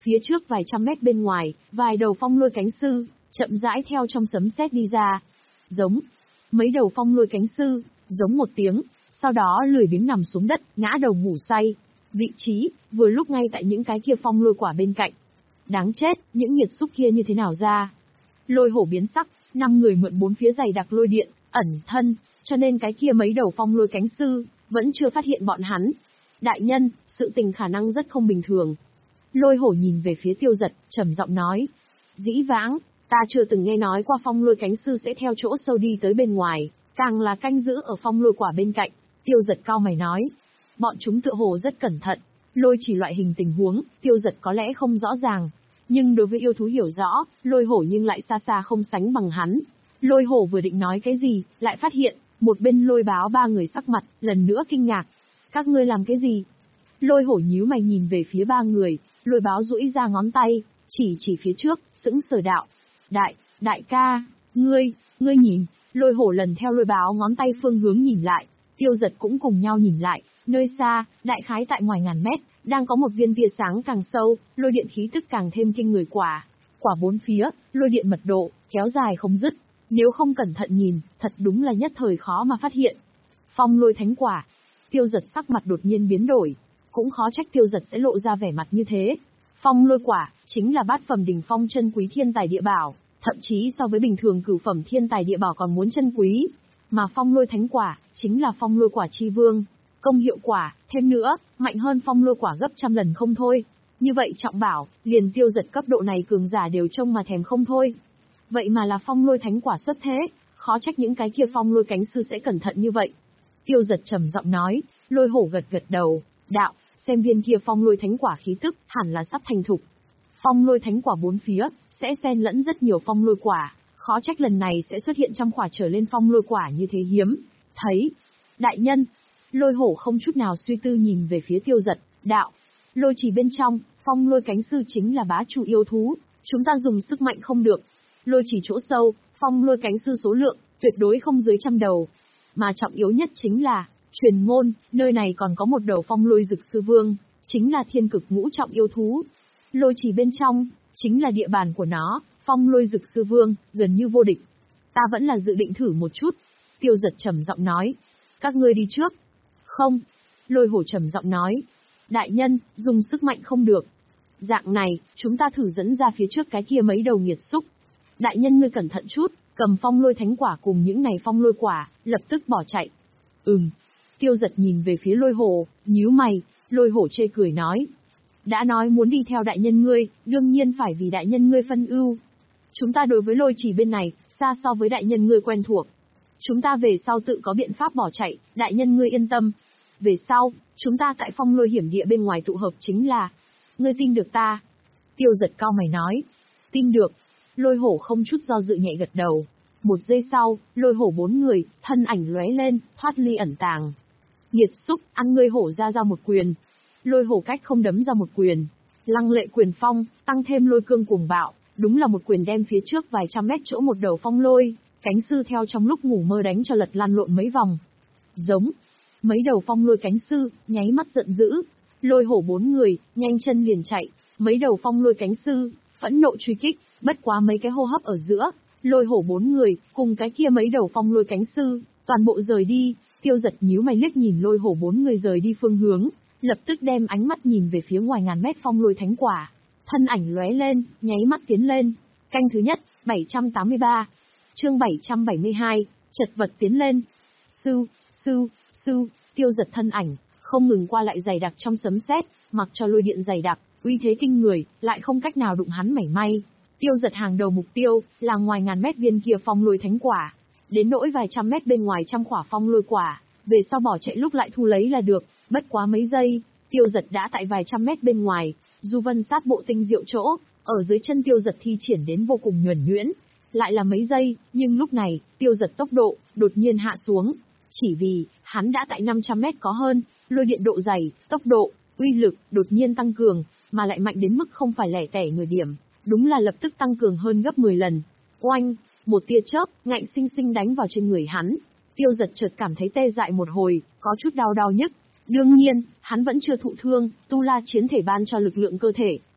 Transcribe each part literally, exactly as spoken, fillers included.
Phía trước vài trăm mét bên ngoài, vài đầu phong lôi cánh sư, chậm rãi theo trong sấm sét đi ra. Giống. Mấy đầu phong lôi cánh sư, giống một tiếng, sau đó lười biếng nằm xuống đất, ngã đầu ngủ say. Vị trí, vừa lúc ngay tại những cái kia phong lôi quả bên cạnh. Đáng chết, những nghiệt xúc kia như thế nào ra? Lôi hổ biến sắc, năm người mượn bốn phía dày đặc lôi điện, ẩn thân, cho nên cái kia mấy đầu phong lôi cánh sư, vẫn chưa phát hiện bọn hắn. Đại nhân, sự tình khả năng rất không bình thường. Lôi hổ nhìn về phía Tiêu Giật, trầm giọng nói. Dĩ vãng, ta chưa từng nghe nói qua phong lôi cánh sư sẽ theo chỗ sâu đi tới bên ngoài, càng là canh giữ ở phong lôi quả bên cạnh. Tiêu Giật cau mày nói. Bọn chúng tựa hồ rất cẩn thận, lôi chỉ loại hình tình huống, Tiêu Giật có lẽ không rõ ràng. Nhưng đối với yêu thú hiểu rõ, lôi hổ nhưng lại xa xa không sánh bằng hắn. Lôi hổ vừa định nói cái gì, lại phát hiện, một bên lôi báo ba người sắc mặt, lần nữa kinh ngạc. Các ngươi làm cái gì? Lôi hổ nhíu mày nhìn về phía ba người, lôi báo duỗi ra ngón tay, chỉ chỉ phía trước, sững sờ đạo. Đại, đại ca, ngươi, ngươi nhìn, lôi hổ lần theo lôi báo ngón tay phương hướng nhìn lại, Tiêu Giật cũng cùng nhau nhìn lại, nơi xa, đại khái tại ngoài ngàn mét, đang có một viên tia sáng càng sâu, lôi điện khí tức càng thêm kinh người quả. Quả bốn phía, lôi điện mật độ, kéo dài không dứt, nếu không cẩn thận nhìn, thật đúng là nhất thời khó mà phát hiện. Phong lôi thánh quả. Tiêu Giật sắc mặt đột nhiên biến đổi, cũng khó trách Tiêu Giật sẽ lộ ra vẻ mặt như thế. Phong lôi quả, chính là bát phẩm đỉnh phong chân quý thiên tài địa bảo, thậm chí so với bình thường cửu phẩm thiên tài địa bảo còn muốn chân quý. Mà phong lôi thánh quả, chính là phong lôi quả chi vương. Công hiệu quả, thêm nữa, mạnh hơn phong lôi quả gấp trăm lần không thôi. Như vậy trọng bảo, liền Tiêu Giật cấp độ này cường giả đều trông mà thèm không thôi. Vậy mà là phong lôi thánh quả xuất thế, khó trách những cái kia phong lôi cánh sư sẽ cẩn thận như vậy. Tiêu Giật trầm giọng nói, lôi hổ gật gật đầu, đạo, xem viên kia phong lôi thánh quả khí tức, hẳn là sắp thành thục. Phong lôi thánh quả bốn phía, sẽ xen lẫn rất nhiều phong lôi quả, khó trách lần này sẽ xuất hiện trăm quả trở lên phong lôi quả như thế hiếm. Thấy, đại nhân, lôi hổ không chút nào suy tư nhìn về phía Tiêu Giật, đạo, lôi chỉ bên trong, phong lôi cánh sư chính là bá chủ yêu thú, chúng ta dùng sức mạnh không được. Lôi chỉ chỗ sâu, phong lôi cánh sư số lượng, tuyệt đối không dưới trăm đầu. Mà trọng yếu nhất chính là, truyền ngôn, nơi này còn có một đầu phong lôi dực sư vương, chính là thiên cực ngũ trọng yêu thú. Lôi chỉ bên trong, chính là địa bàn của nó, phong lôi dực sư vương, gần như vô địch. Ta vẫn là dự định thử một chút. Tiêu Giật trầm giọng nói. Các ngươi đi trước. Không. Lôi hổ trầm giọng nói. Đại nhân, dùng sức mạnh không được. Dạng này, chúng ta thử dẫn ra phía trước cái kia mấy đầu nghiệt xúc. Đại nhân ngươi cẩn thận chút, cầm phong lôi thánh quả cùng những này phong lôi quả, lập tức bỏ chạy. Ừm. Tiêu Giật nhìn về phía lôi hổ, nhíu mày, lôi hổ chê cười nói. Đã nói muốn đi theo đại nhân ngươi, đương nhiên phải vì đại nhân ngươi phân ưu. Chúng ta đối với lôi chỉ bên này, xa so với đại nhân ngươi quen thuộc. Chúng ta về sau tự có biện pháp bỏ chạy, đại nhân ngươi yên tâm. Về sau, chúng ta tại phong lôi hiểm địa bên ngoài tụ hợp chính là... Ngươi tin được ta? Tiêu Giật cau mày nói. Tin được. Lôi hổ không chút do dự nhẹ gật đầu. Một giây sau, lôi hổ bốn người, thân ảnh lóe lên, thoát ly ẩn tàng. Nghiệt xúc, ăn ngươi hổ ra ra một quyền. Lôi hổ cách không đấm ra một quyền. Lăng lệ quyền phong, tăng thêm lôi cương cuồng bạo, đúng là một quyền đem phía trước vài trăm mét chỗ một đầu phong lôi, cánh sư theo trong lúc ngủ mơ đánh cho lật lăn lộn mấy vòng. Giống. Mấy đầu phong lôi cánh sư, nháy mắt giận dữ. Lôi hổ bốn người, nhanh chân liền chạy. Mấy đầu phong lôi cánh sư, phẫn nộ truy kích, bất quá mấy cái hô hấp ở giữa. Lôi hổ bốn người, cùng cái kia mấy đầu phong lôi cánh sư, toàn bộ rời đi. Tiêu Giật nhíu mày liếc nhìn lôi hổ bốn người rời đi phương hướng, lập tức đem ánh mắt nhìn về phía ngoài ngàn mét phong lôi thánh quả. Thân ảnh lóe lên, nháy mắt tiến lên. Canh thứ nhất, bảy trăm tám mươi ba. Chương bảy trăm bảy mươi hai, chật vật tiến lên. Sư, sư, sư, Tiêu Giật thân ảnh, không ngừng qua lại dày đặc trong sấm sét, mặc cho lôi điện dày đặc, uy thế kinh người, lại không cách nào đụng hắn mảy may. Tiêu Giật hàng đầu mục tiêu, là ngoài ngàn mét viên kia phong lôi thánh quả. Đến nỗi vài trăm mét bên ngoài trăm quả phong lôi quả, về sau bỏ chạy lúc lại thu lấy là được, bất quá mấy giây, Tiêu Giật đã tại vài trăm mét bên ngoài, du vân sát bộ tinh diệu chỗ, ở dưới chân Tiêu Giật thi triển đến vô cùng nhuần nhuyễn. Lại là mấy giây, nhưng lúc này, Tiêu Giật tốc độ, đột nhiên hạ xuống. Chỉ vì, hắn đã tại năm trăm mét có hơn, lôi điện độ dày, tốc độ, uy lực, đột nhiên tăng cường, mà lại mạnh đến mức không phải lẻ tẻ nửa điểm, đúng là lập tức tăng cường hơn gấp mười lần. Oanh, một tia chớp, ngạnh sinh sinh đánh vào trên người hắn. Tiêu Giật chợt cảm thấy tê dại một hồi, có chút đau đau nhức. Đương nhiên, hắn vẫn chưa thụ thương, tu la chiến thể ban cho lực lượng cơ thể,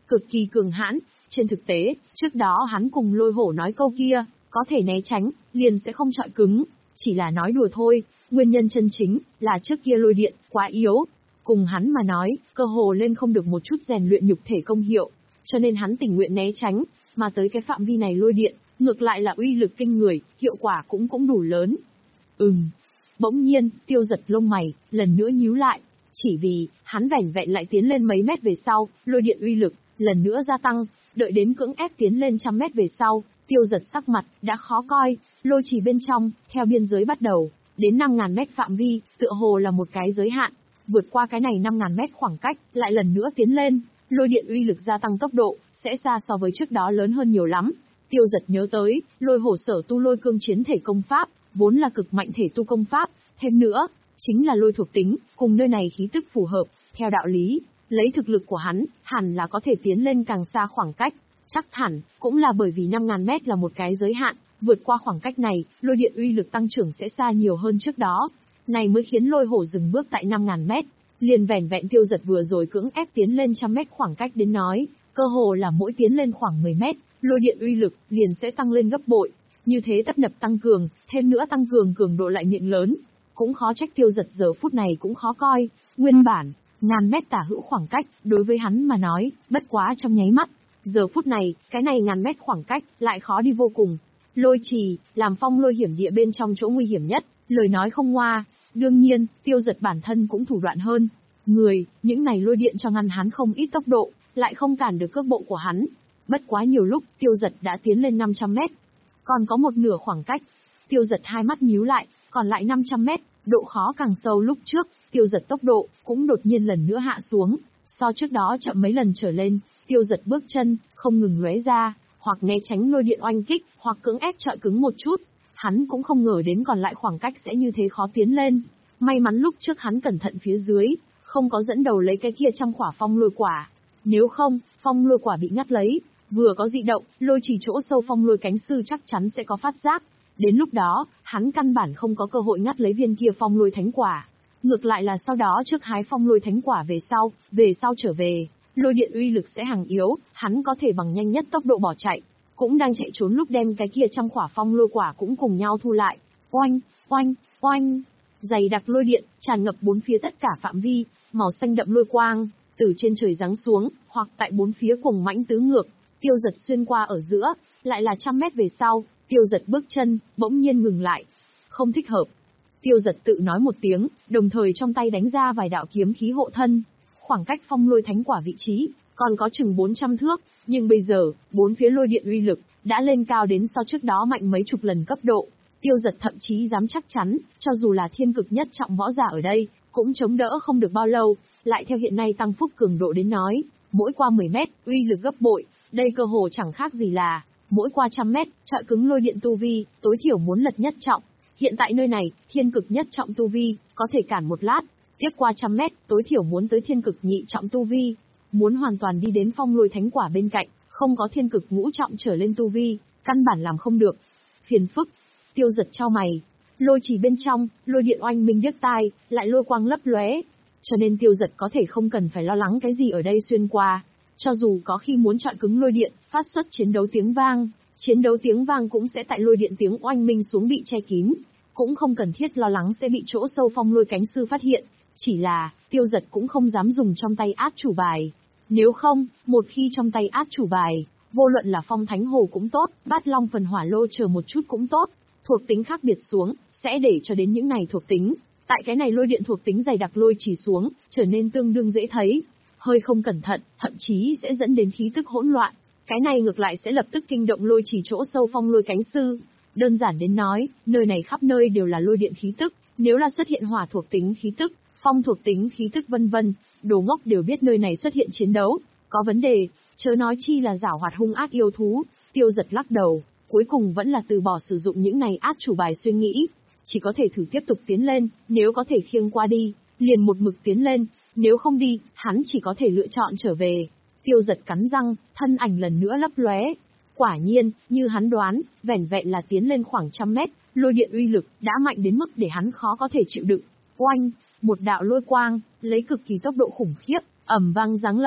cực kỳ cường hãn. Trên thực tế, trước đó hắn cùng lôi hổ nói câu kia, có thể né tránh, liền sẽ không chọi cứng. Chỉ là nói đùa thôi, nguyên nhân chân chính là trước kia lôi điện quá yếu. Cùng hắn mà nói, cơ hồ lên không được một chút rèn luyện nhục thể công hiệu, cho nên hắn tình nguyện né tránh, mà tới cái phạm vi này lôi điện, ngược lại là uy lực kinh người, hiệu quả cũng cũng đủ lớn. Ừm. Bỗng nhiên, Tiêu Giật lông mày, lần nữa nhíu lại, chỉ vì, hắn vẻn vẹn lại tiến lên mấy mét về sau, lôi điện uy lực, lần nữa gia tăng, đợi đến cưỡng ép tiến lên trăm mét về sau, Tiêu Giật sắc mặt, đã khó coi, lôi trì bên trong, theo biên giới bắt đầu, đến năm ngàn mét phạm vi, tựa hồ là một cái giới hạn, vượt qua cái này năm ngàn mét khoảng cách, lại lần nữa tiến lên, lôi điện uy lực gia tăng tốc độ, sẽ xa so với trước đó lớn hơn nhiều lắm. Tiêu Giật nhớ tới, lôi hổ sở tu lôi cương chiến thể công pháp, vốn là cực mạnh thể tu công pháp, thêm nữa, chính là lôi thuộc tính, cùng nơi này khí tức phù hợp, theo đạo lý, lấy thực lực của hắn, hẳn là có thể tiến lên càng xa khoảng cách, chắc hẳn, cũng là bởi vì năm ngàn mét là một cái giới hạn, vượt qua khoảng cách này, lôi điện uy lực tăng trưởng sẽ xa nhiều hơn trước đó, này mới khiến lôi hổ dừng bước tại năm ngàn mét, liền vẻn vẹn Tiêu Giật vừa rồi cưỡng ép tiến lên trăm mét khoảng cách đến nói, cơ hồ là mỗi tiến lên khoảng mười mét, lôi điện uy lực liền sẽ tăng lên gấp bội, như thế tấp nập tăng cường, thêm nữa tăng cường cường độ lại miệng lớn, cũng khó trách Tiêu Giật giờ phút này cũng khó coi, nguyên bản, ngàn mét tả hữu khoảng cách, đối với hắn mà nói, bất quá trong nháy mắt, giờ phút này, cái này ngàn mét khoảng cách, lại khó đi vô cùng. Lôi trì, làm phong lôi hiểm địa bên trong chỗ nguy hiểm nhất, lời nói không ngoa, đương nhiên, Tiêu Giật bản thân cũng thủ đoạn hơn. Người, những này lôi điện cho ngăn hắn không ít tốc độ, lại không cản được cước bộ của hắn. Bất quá nhiều lúc, Tiêu Giật đã tiến lên năm trăm mét. Còn có một nửa khoảng cách. Tiêu Giật hai mắt nhíu lại, còn lại năm trăm mét, độ khó càng sâu lúc trước, Tiêu Giật tốc độ, cũng đột nhiên lần nữa hạ xuống. So trước đó chậm mấy lần trở lên, Tiêu Giật bước chân, không ngừng lóe ra, hoặc né tránh lôi điện oanh kích, hoặc cưỡng ép chọi cứng một chút. Hắn cũng không ngờ đến còn lại khoảng cách sẽ như thế khó tiến lên. May mắn lúc trước hắn cẩn thận phía dưới, không có dẫn đầu lấy cái kia trăm quả phong lôi quả. Nếu không, phong lôi quả bị ngắt lấy, vừa có dị động, lôi trì chỗ sâu phong lôi cánh sư chắc chắn sẽ có phát giác. Đến lúc đó, hắn căn bản không có cơ hội ngắt lấy viên kia phong lôi thánh quả. Ngược lại là sau đó trước hái phong lôi thánh quả về sau, về sau trở về, lôi điện uy lực sẽ hàng yếu, hắn có thể bằng nhanh nhất tốc độ bỏ chạy. Cũng đang chạy trốn lúc đem cái kia trăm quả phong lôi quả cũng cùng nhau thu lại. Oanh, oanh, oanh. Dày đặc lôi điện, tràn ngập bốn phía tất cả phạm vi, màu xanh đậm lôi quang, từ trên trời giáng xuống, hoặc tại bốn phía cùng mãnh tứ ngược, Tiêu Giật xuyên qua ở giữa, lại là trăm mét về sau, Tiêu Giật bước chân, bỗng nhiên ngừng lại. Không thích hợp. Tiêu Giật tự nói một tiếng, đồng thời trong tay đánh ra vài đạo kiếm khí hộ thân. Khoảng cách phong lôi thánh quả vị trí, còn có chừng bốn trăm thước, nhưng bây giờ, bốn phía lôi điện uy lực, đã lên cao đến so trước đó mạnh mấy chục lần cấp độ. Tiêu Giật thậm chí dám chắc chắn, cho dù là thiên cực nhất trọng võ giả ở đây, cũng chống đỡ không được bao lâu, lại theo hiện nay tăng phúc cường độ đến nói, mỗi qua mười mét, uy lực gấp bội, đây cơ hồ chẳng khác gì là, mỗi qua trăm mét, chọi cứng lôi điện tu vi, tối thiểu muốn lật nhất trọng. Hiện tại nơi này, thiên cực nhất trọng tu vi, có thể cản một lát, tiếp qua trăm mét, tối thiểu muốn tới thiên cực nhị trọng tu vi, muốn hoàn toàn đi đến phong lôi thánh quả bên cạnh, không có thiên cực ngũ trọng trở lên tu vi, căn bản làm không được. Phiền phức. Tiêu Giật chau mày, lôi trì bên trong, lôi điện oanh minh điếc tai, lại lôi quang lấp lóe, cho nên Tiêu Giật có thể không cần phải lo lắng cái gì ở đây xuyên qua, cho dù có khi muốn chọi cứng lôi điện, phát xuất chiến đấu tiếng vang, chiến đấu tiếng vang cũng sẽ tại lôi điện tiếng oanh minh xuống bị che kín, cũng không cần thiết lo lắng sẽ bị chỗ sâu phong lôi cánh sư phát hiện, chỉ là, Tiêu Giật cũng không dám dùng trong tay át chủ bài. Nếu không, một khi trong tay át chủ bài, vô luận là phong thánh hồ cũng tốt, bát long phần hỏa lô chờ một chút cũng tốt, thuộc tính khác biệt xuống, sẽ để cho đến những này thuộc tính, tại cái này lôi điện thuộc tính dày đặc lôi chỉ xuống, trở nên tương đương dễ thấy, hơi không cẩn thận, thậm chí sẽ dẫn đến khí tức hỗn loạn, cái này ngược lại sẽ lập tức kinh động lôi chỉ chỗ sâu phong lôi cánh sư. Đơn giản đến nói, nơi này khắp nơi đều là lôi điện khí tức, nếu là xuất hiện hỏa thuộc tính khí tức, phong thuộc tính khí tức vân vân, đồ ngốc đều biết nơi này xuất hiện chiến đấu, có vấn đề, chớ nói chi là giảo hoạt hung ác yêu thú. Tiêu Giật lắc đầu, cuối cùng vẫn là từ bỏ sử dụng những này át chủ bài suy nghĩ, chỉ có thể thử tiếp tục tiến lên, nếu có thể khiêng qua đi, liền một mực tiến lên, nếu không đi, hắn chỉ có thể lựa chọn trở về. Tiêu Giật cắn răng, thân ảnh lần nữa lấp lóe. Quả nhiên, như hắn đoán, vẻn vẹn là tiến lên khoảng trăm mét, lôi điện uy lực đã mạnh đến mức để hắn khó có thể chịu đựng. Oanh, một đạo lôi quang, lấy cực kỳ tốc độ khủng khiếp, ầm vang giáng lâm,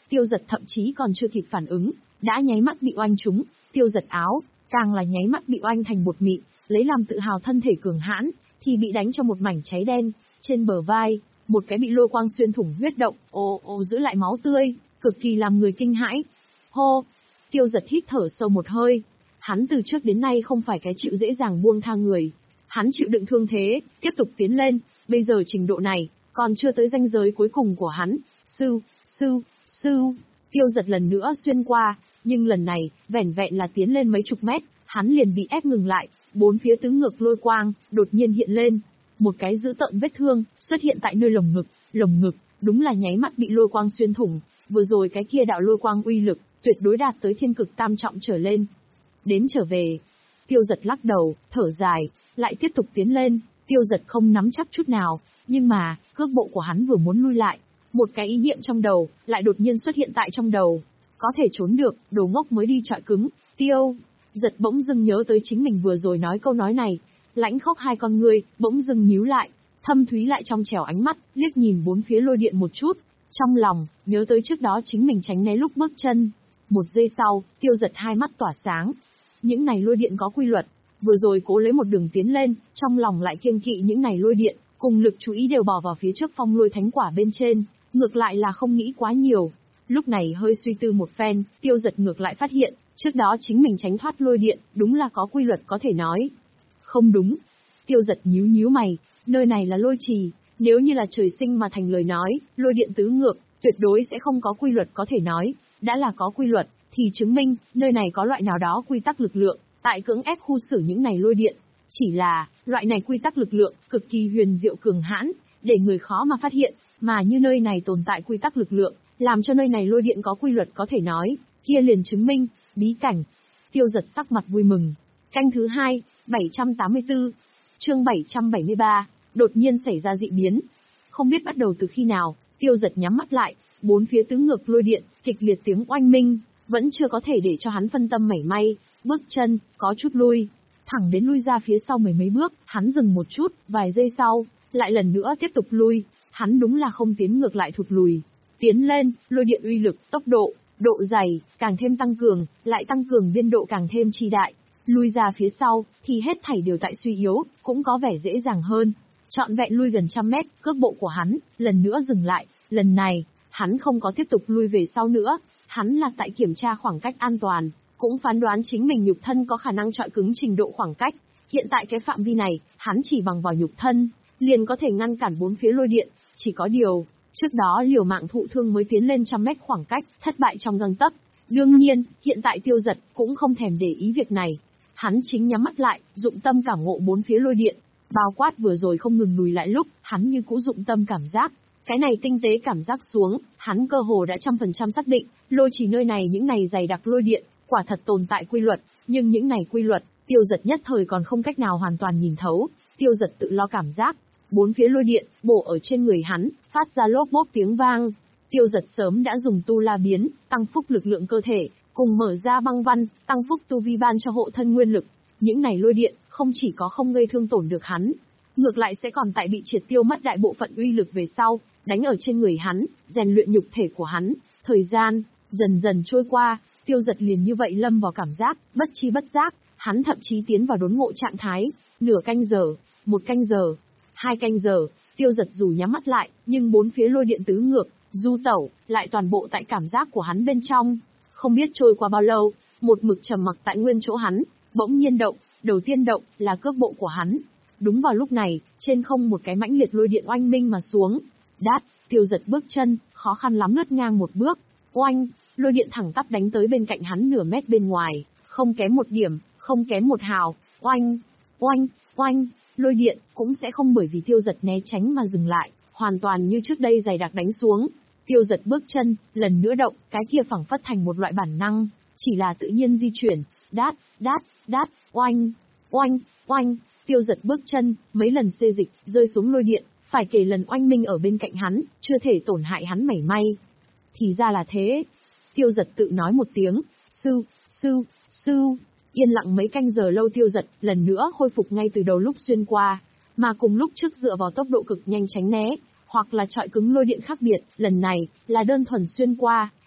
Tiêu Dật thậm chí còn chưa kịp phản ứng, đã nháy mắt bị oanh trúng, Tiêu Dật áo, càng là nháy mắt bị oanh thành bột mịn, lấy làm tự hào thân thể cường hãn, thì bị đánh cho một mảnh cháy đen, trên bờ vai, một cái bị lôi quang xuyên thủng huyết động, ồ ồ giữ lại máu tươi, cực kỳ làm người kinh hãi. Hô! Tiêu Dật hít thở sâu một hơi, hắn từ trước đến nay không phải cái chịu dễ dàng buông tha người, hắn chịu đựng thương thế, tiếp tục tiến lên, bây giờ trình độ này, còn chưa tới ranh giới cuối cùng của hắn. Sư, sư, sư, Tiêu Dật lần nữa xuyên qua, nhưng lần này, vẻn vẹn là tiến lên mấy chục mét, hắn liền bị ép ngừng lại, bốn phía tứ ngược lôi quang, đột nhiên hiện lên. Một cái dữ tợn vết thương, xuất hiện tại nơi lồng ngực, lồng ngực, đúng là nháy mắt bị lôi quang xuyên thủng, vừa rồi cái kia đạo lôi quang uy lực, tuyệt đối đạt tới thiên cực tam trọng trở lên. Đến trở về, Tiêu Dật lắc đầu, thở dài, lại tiếp tục tiến lên, Tiêu Dật không nắm chắc chút nào, nhưng mà, cước bộ của hắn vừa muốn lui lại, một cái ý niệm trong đầu, lại đột nhiên xuất hiện tại trong đầu. Có thể trốn được, đồ ngốc mới đi chọi cứng, Tiêu Dật bỗng dưng nhớ tới chính mình vừa rồi nói câu nói này, lãnh khốc hai con ngươi, bỗng dưng nhíu lại, thâm thúy lại trong trẻo ánh mắt, liếc nhìn bốn phía lôi điện một chút, trong lòng, nhớ tới trước đó chính mình tránh né lúc bước chân. Một giây sau, Tiêu Dật hai mắt tỏa sáng. Những này lôi điện có quy luật, vừa rồi cố lấy một đường tiến lên, trong lòng lại kiêng kỵ những này lôi điện, cùng lực chú ý đều bỏ vào phía trước phong lôi thánh quả bên trên, ngược lại là không nghĩ quá nhiều. Lúc này hơi suy tư một phen, Tiêu Dật ngược lại phát hiện, trước đó chính mình tránh thoát lôi điện, đúng là có quy luật có thể nói. Không đúng. Tiêu Dật nhíu nhíu mày, nơi này là lôi trì, nếu như là trời sinh mà thành lời nói, lôi điện tứ ngược, tuyệt đối sẽ không có quy luật có thể nói, đã là có quy luật, thì chứng minh, nơi này có loại nào đó quy tắc lực lượng, tại cưỡng ép khu xử những này lôi điện. Chỉ là, loại này quy tắc lực lượng, cực kỳ huyền diệu cường hãn, để người khó mà phát hiện, mà như nơi này tồn tại quy tắc lực lượng, làm cho nơi này lôi điện có quy luật có thể nói, kia liền chứng minh, bí cảnh. Tiêu Dật sắc mặt vui mừng. Canh thứ hai, bảy trăm tám mươi tư, chương bảy trăm bảy mươi ba, đột nhiên xảy ra dị biến. Không biết bắt đầu từ khi nào, Tiêu Dật nhắm mắt lại, bốn phía tứ ngược lôi điện, kịch liệt tiếng oanh minh, vẫn chưa có thể để cho hắn phân tâm mảy may, bước chân, có chút lui, thẳng đến lui ra phía sau mười mấy bước, hắn dừng một chút, vài giây sau, lại lần nữa tiếp tục lui, hắn đúng là không tiến ngược lại thụt lùi. Tiến lên, lôi điện uy lực, tốc độ, độ dày, càng thêm tăng cường, lại tăng cường biên độ càng thêm chi đại. Lui ra phía sau, thì hết thảy đều tại suy yếu, cũng có vẻ dễ dàng hơn. Trọn vẹn lui gần trăm mét, cước bộ của hắn, lần nữa dừng lại, lần này, hắn không có tiếp tục lui về sau nữa, hắn là tại kiểm tra khoảng cách an toàn, cũng phán đoán chính mình nhục thân có khả năng chọi cứng trình độ khoảng cách. Hiện tại cái phạm vi này, hắn chỉ bằng vào nhục thân, liền có thể ngăn cản bốn phía lôi điện, chỉ có điều, trước đó liều mạng thụ thương mới tiến lên trăm mét khoảng cách, thất bại trong gang tấc. Đương nhiên, hiện tại Tiêu Dật cũng không thèm để ý việc này. Hắn chính nhắm mắt lại, dụng tâm cảm ngộ bốn phía lôi điện, bao quát vừa rồi không ngừng lùi lại lúc, hắn như cũ dụng tâm cảm giác. Cái này tinh tế cảm giác xuống, hắn cơ hồ đã trăm phần trăm xác định, lôi chỉ nơi này những này dày đặc lôi điện, quả thật tồn tại quy luật, nhưng những này quy luật, Tiêu Dật nhất thời còn không cách nào hoàn toàn nhìn thấu. Tiêu Dật tự lo cảm giác, bốn phía lôi điện, bổ ở trên người hắn, phát ra lốp bốp tiếng vang. Tiêu Dật sớm đã dùng tu la biến, tăng phúc lực lượng cơ thể, cùng mở ra băng văn, tăng phúc tu vi ban cho hộ thân nguyên lực. Những này lôi điện, không chỉ có không gây thương tổn được hắn, ngược lại sẽ còn tại bị triệt tiêu mất đại bộ phận uy lực về sau, đánh ở trên người hắn, rèn luyện nhục thể của hắn. Thời gian, dần dần trôi qua, Tiêu Dật liền như vậy lâm vào cảm giác, bất chi bất giác, hắn thậm chí tiến vào đốn ngộ trạng thái, nửa canh giờ, một canh giờ, hai canh giờ, Tiêu Dật dù nhắm mắt lại, nhưng bốn phía lôi điện tứ ngược, du tẩu, lại toàn bộ tại cảm giác của hắn bên trong. Không biết trôi qua bao lâu, một mực trầm mặc tại nguyên chỗ hắn, bỗng nhiên động, đầu tiên động, là cước bộ của hắn. Đúng vào lúc này, trên không một cái mãnh liệt lôi điện oanh minh mà xuống. Đát, Tiêu Dật bước chân, khó khăn lắm lướt ngang một bước. Oanh, lôi điện thẳng tắp đánh tới bên cạnh hắn nửa mét bên ngoài, không kém một điểm, không kém một hào. Oanh, oanh, oanh, lôi điện cũng sẽ không bởi vì Tiêu Dật né tránh mà dừng lại, hoàn toàn như trước đây dày đặc đánh xuống. Tiêu Dật bước chân, lần nữa động, cái kia phẳng phất thành một loại bản năng, chỉ là tự nhiên di chuyển. Đát, đát, đát, oanh, oanh, oanh. Tiêu Dật bước chân, mấy lần xê dịch, rơi xuống lôi điện, phải kể lần oanh minh ở bên cạnh hắn, chưa thể tổn hại hắn mảy may. Thì ra là thế. Tiêu Dật tự nói một tiếng, sư, sư, sư. Yên lặng mấy canh giờ lâu Tiêu Dật, lần nữa khôi phục ngay từ đầu lúc xuyên qua, mà cùng lúc trước dựa vào tốc độ cực nhanh tránh né, hoặc là chọi cứng lôi điện khác biệt, lần này, là đơn thuần xuyên qua,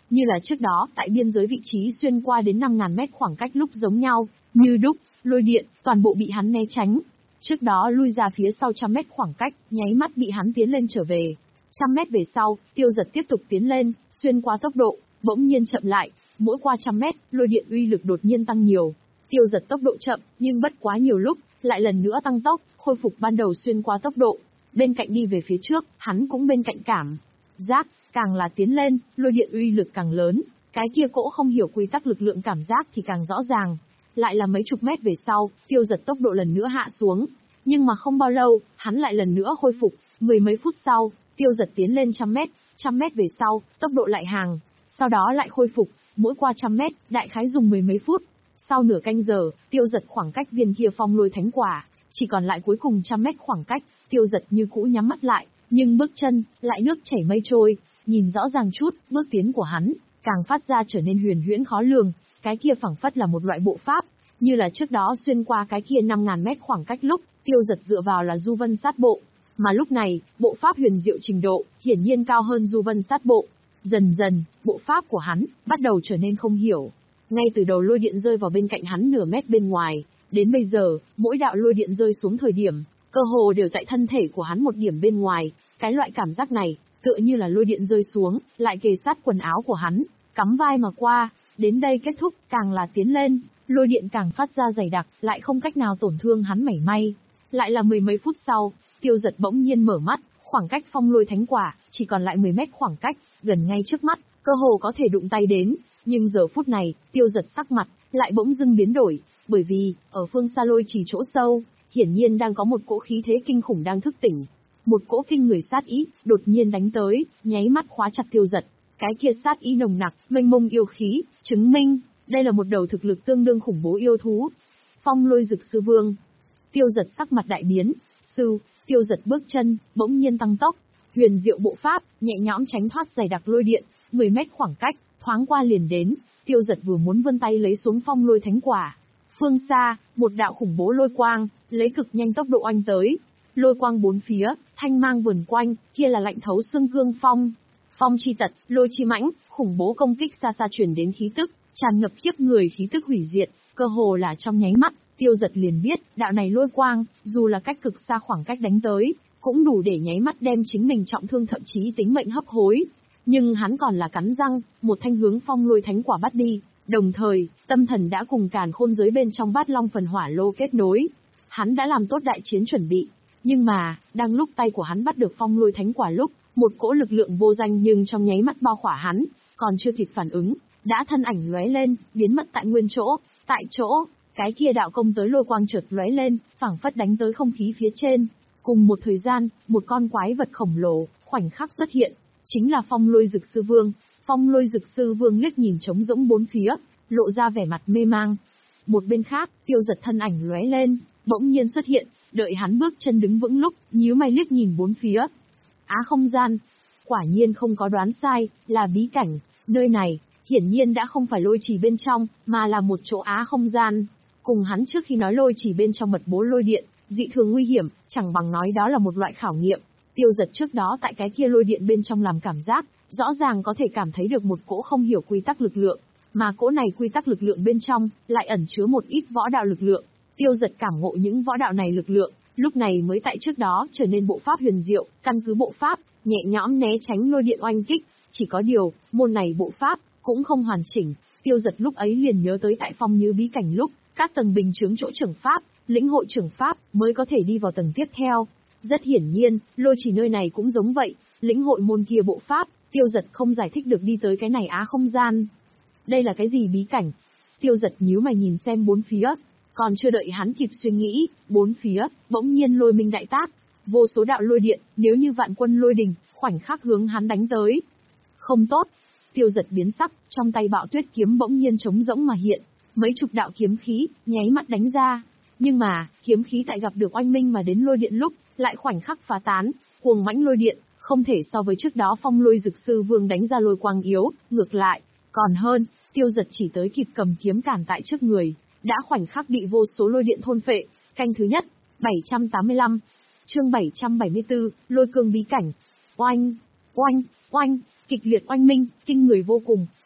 như là trước đó, tại biên giới vị trí xuyên qua đến năm ngàn mét khoảng cách lúc giống nhau, như đúc, lôi điện, toàn bộ bị hắn né tránh. Trước đó lui ra phía sau trăm mét khoảng cách, nháy mắt bị hắn tiến lên trở về. Trăm mét về sau, Tiêu Giật tiếp tục tiến lên, xuyên qua tốc độ, bỗng nhiên chậm lại, mỗi qua trăm mét, lôi điện uy lực đột nhiên tăng nhiều. Tiêu Giật tốc độ chậm, nhưng bất quá nhiều lúc, lại lần nữa tăng tốc, khôi phục ban đầu xuyên qua tốc độ. Bên cạnh đi về phía trước, hắn cũng bên cạnh cảm giác, càng là tiến lên, lôi điện uy lực càng lớn, cái kia cỗ không hiểu quy tắc lực lượng cảm giác thì càng rõ ràng. Lại là mấy chục mét về sau, Tiêu Giật tốc độ lần nữa hạ xuống, nhưng mà không bao lâu, hắn lại lần nữa khôi phục, mười mấy phút sau, Tiêu Giật tiến lên trăm mét, trăm mét về sau, tốc độ lại hàng, sau đó lại khôi phục, mỗi qua trăm mét, đại khái dùng mười mấy phút. Sau nửa canh giờ, Tiêu Giật khoảng cách viên kia phong lôi thánh quả, chỉ còn lại cuối cùng trăm mét khoảng cách, Tiêu Giật như cũ nhắm mắt lại, nhưng bước chân, lại nước chảy mây trôi, nhìn rõ ràng chút, bước tiến của hắn, càng phát ra trở nên huyền huyễn khó lường, cái kia phảng phất là một loại bộ pháp, như là trước đó xuyên qua cái kia năm ngàn mét khoảng cách lúc, Tiêu Giật dựa vào là du vân sát bộ, mà lúc này, bộ pháp huyền diệu trình độ, hiển nhiên cao hơn du vân sát bộ. Dần dần, bộ pháp của hắn, bắt đầu trở nên không hiểu. Ngay từ đầu lôi điện rơi vào bên cạnh hắn nửa mét bên ngoài, đến bây giờ, mỗi đạo lôi điện rơi xuống thời điểm, cơ hồ đều tại thân thể của hắn một điểm bên ngoài, cái loại cảm giác này, tựa như là lôi điện rơi xuống, lại kề sát quần áo của hắn, cắm vai mà qua, đến đây kết thúc, càng là tiến lên, lôi điện càng phát ra dày đặc, lại không cách nào tổn thương hắn mảy may. Lại là mười mấy phút sau, Tiêu Giật bỗng nhiên mở mắt, khoảng cách phong lôi thánh quả, chỉ còn lại mười mét khoảng cách, gần ngay trước mắt, cơ hồ có thể đụng tay đến, nhưng giờ phút này, Tiêu Giật sắc mặt, lại bỗng dưng biến đổi, bởi vì, ở phương xa lôi trì chỗ sâu, hiển nhiên đang có một cỗ khí thế kinh khủng đang thức tỉnh. Một cỗ kinh người sát ý, đột nhiên đánh tới, nháy mắt khóa chặt Tiêu Giật. Cái kia sát ý nồng nặc, mênh mông yêu khí, chứng minh, đây là một đầu thực lực tương đương khủng bố yêu thú. Phong lôi dực sư vương. Tiêu Giật sắc mặt đại biến, sư, Tiêu Giật bước chân, bỗng nhiên tăng tốc, huyền diệu bộ pháp, nhẹ nhõm tránh thoát dày đặc lôi điện, mười mét khoảng cách, thoáng qua liền đến, Tiêu Giật vừa muốn vươn tay lấy xuống phong lôi thánh quả. Phương xa, một đạo khủng bố lôi quang, lấy cực nhanh tốc độ oanh tới. Lôi quang bốn phía, thanh mang vần quanh, kia là lạnh thấu xương cương phong. Phong chi tật, lôi chi mãnh, khủng bố công kích xa xa truyền đến khí tức, tràn ngập khiếp người khí tức hủy diệt, cơ hồ là trong nháy mắt, Tiêu Giật liền biết, đạo này lôi quang, dù là cách cực xa khoảng cách đánh tới, cũng đủ để nháy mắt đem chính mình trọng thương thậm chí tính mệnh hấp hối. Nhưng hắn còn là cắn răng, một thanh hướng phong lôi thánh quả bắt đi, đồng thời, tâm thần đã cùng càn khôn giới bên trong bát long phần hỏa lô kết nối. Hắn đã làm tốt đại chiến chuẩn bị, nhưng mà, đang lúc tay của hắn bắt được phong lôi thánh quả lúc, một cỗ lực lượng vô danh nhưng trong nháy mắt bao khỏa hắn, còn chưa kịp phản ứng, đã thân ảnh lóe lên, biến mất tại nguyên chỗ, tại chỗ, cái kia đạo công tới lôi quang chợt lóe lên, phảng phất đánh tới không khí phía trên. Cùng một thời gian, một con quái vật khổng lồ, khoảnh khắc xuất hiện, chính là phong lôi dực sư vương. Phong lôi dực sư vương liếc nhìn trống rỗng bốn phía, lộ ra vẻ mặt mê mang. Một bên khác, Tiêu Giật thân ảnh lóe lên, bỗng nhiên xuất hiện, đợi hắn bước chân đứng vững lúc, nhíu mày liếc nhìn bốn phía. Á không gian, quả nhiên không có đoán sai, là bí cảnh, nơi này, hiển nhiên đã không phải lôi trì bên trong, mà là một chỗ á không gian. Cùng hắn trước khi nói lôi trì bên trong mật bố lôi điện, dị thường nguy hiểm, chẳng bằng nói đó là một loại khảo nghiệm. Tiêu Giật trước đó tại cái kia lôi điện bên trong làm cảm giác, rõ ràng có thể cảm thấy được một cỗ không hiểu quy tắc lực lượng, mà cỗ này quy tắc lực lượng bên trong, lại ẩn chứa một ít võ đạo lực lượng. Tiêu Giật cảm ngộ những võ đạo này lực lượng, lúc này mới tại trước đó trở nên bộ pháp huyền diệu, căn cứ bộ pháp, nhẹ nhõm né tránh lôi điện oanh kích, chỉ có điều, môn này bộ pháp, cũng không hoàn chỉnh. Tiêu Giật lúc ấy liền nhớ tới tại phong như bí cảnh lúc, các tầng bình chướng chỗ trưởng pháp, lĩnh hội trưởng pháp, mới có thể đi vào tầng tiếp theo. Rất hiển nhiên, lôi chỉ nơi này cũng giống vậy, lĩnh hội môn kia bộ pháp, Tiêu Giật không giải thích được đi tới cái này á không gian. Đây là cái gì bí cảnh? Tiêu Giật nhíu mày nhìn xem bốn phía, còn chưa đợi hắn kịp suy nghĩ, bốn phía, bỗng nhiên lôi minh đại tác, vô số đạo lôi điện, nếu như vạn quân lôi đình, khoảnh khắc hướng hắn đánh tới. Không tốt, Tiêu Giật biến sắc, trong tay bạo tuyết kiếm bỗng nhiên trống rỗng mà hiện, mấy chục đạo kiếm khí, nháy mắt đánh ra. Nhưng mà, kiếm khí tại gặp được oanh minh mà đến lôi điện lúc, lại khoảnh khắc phá tán, cuồng mãnh lôi điện, không thể so với trước đó phong lôi dực sư vương đánh ra lôi quang yếu, ngược lại, còn hơn, Tiêu Giật chỉ tới kịp cầm kiếm cản tại trước người, đã khoảnh khắc bị vô số lôi điện thôn phệ. Canh thứ nhất, bảy trăm tám mươi lăm, chương bảy trăm bảy mươi tư, lôi cương bí cảnh. Oanh, oanh, oanh, kịch liệt oanh minh, kinh người vô cùng,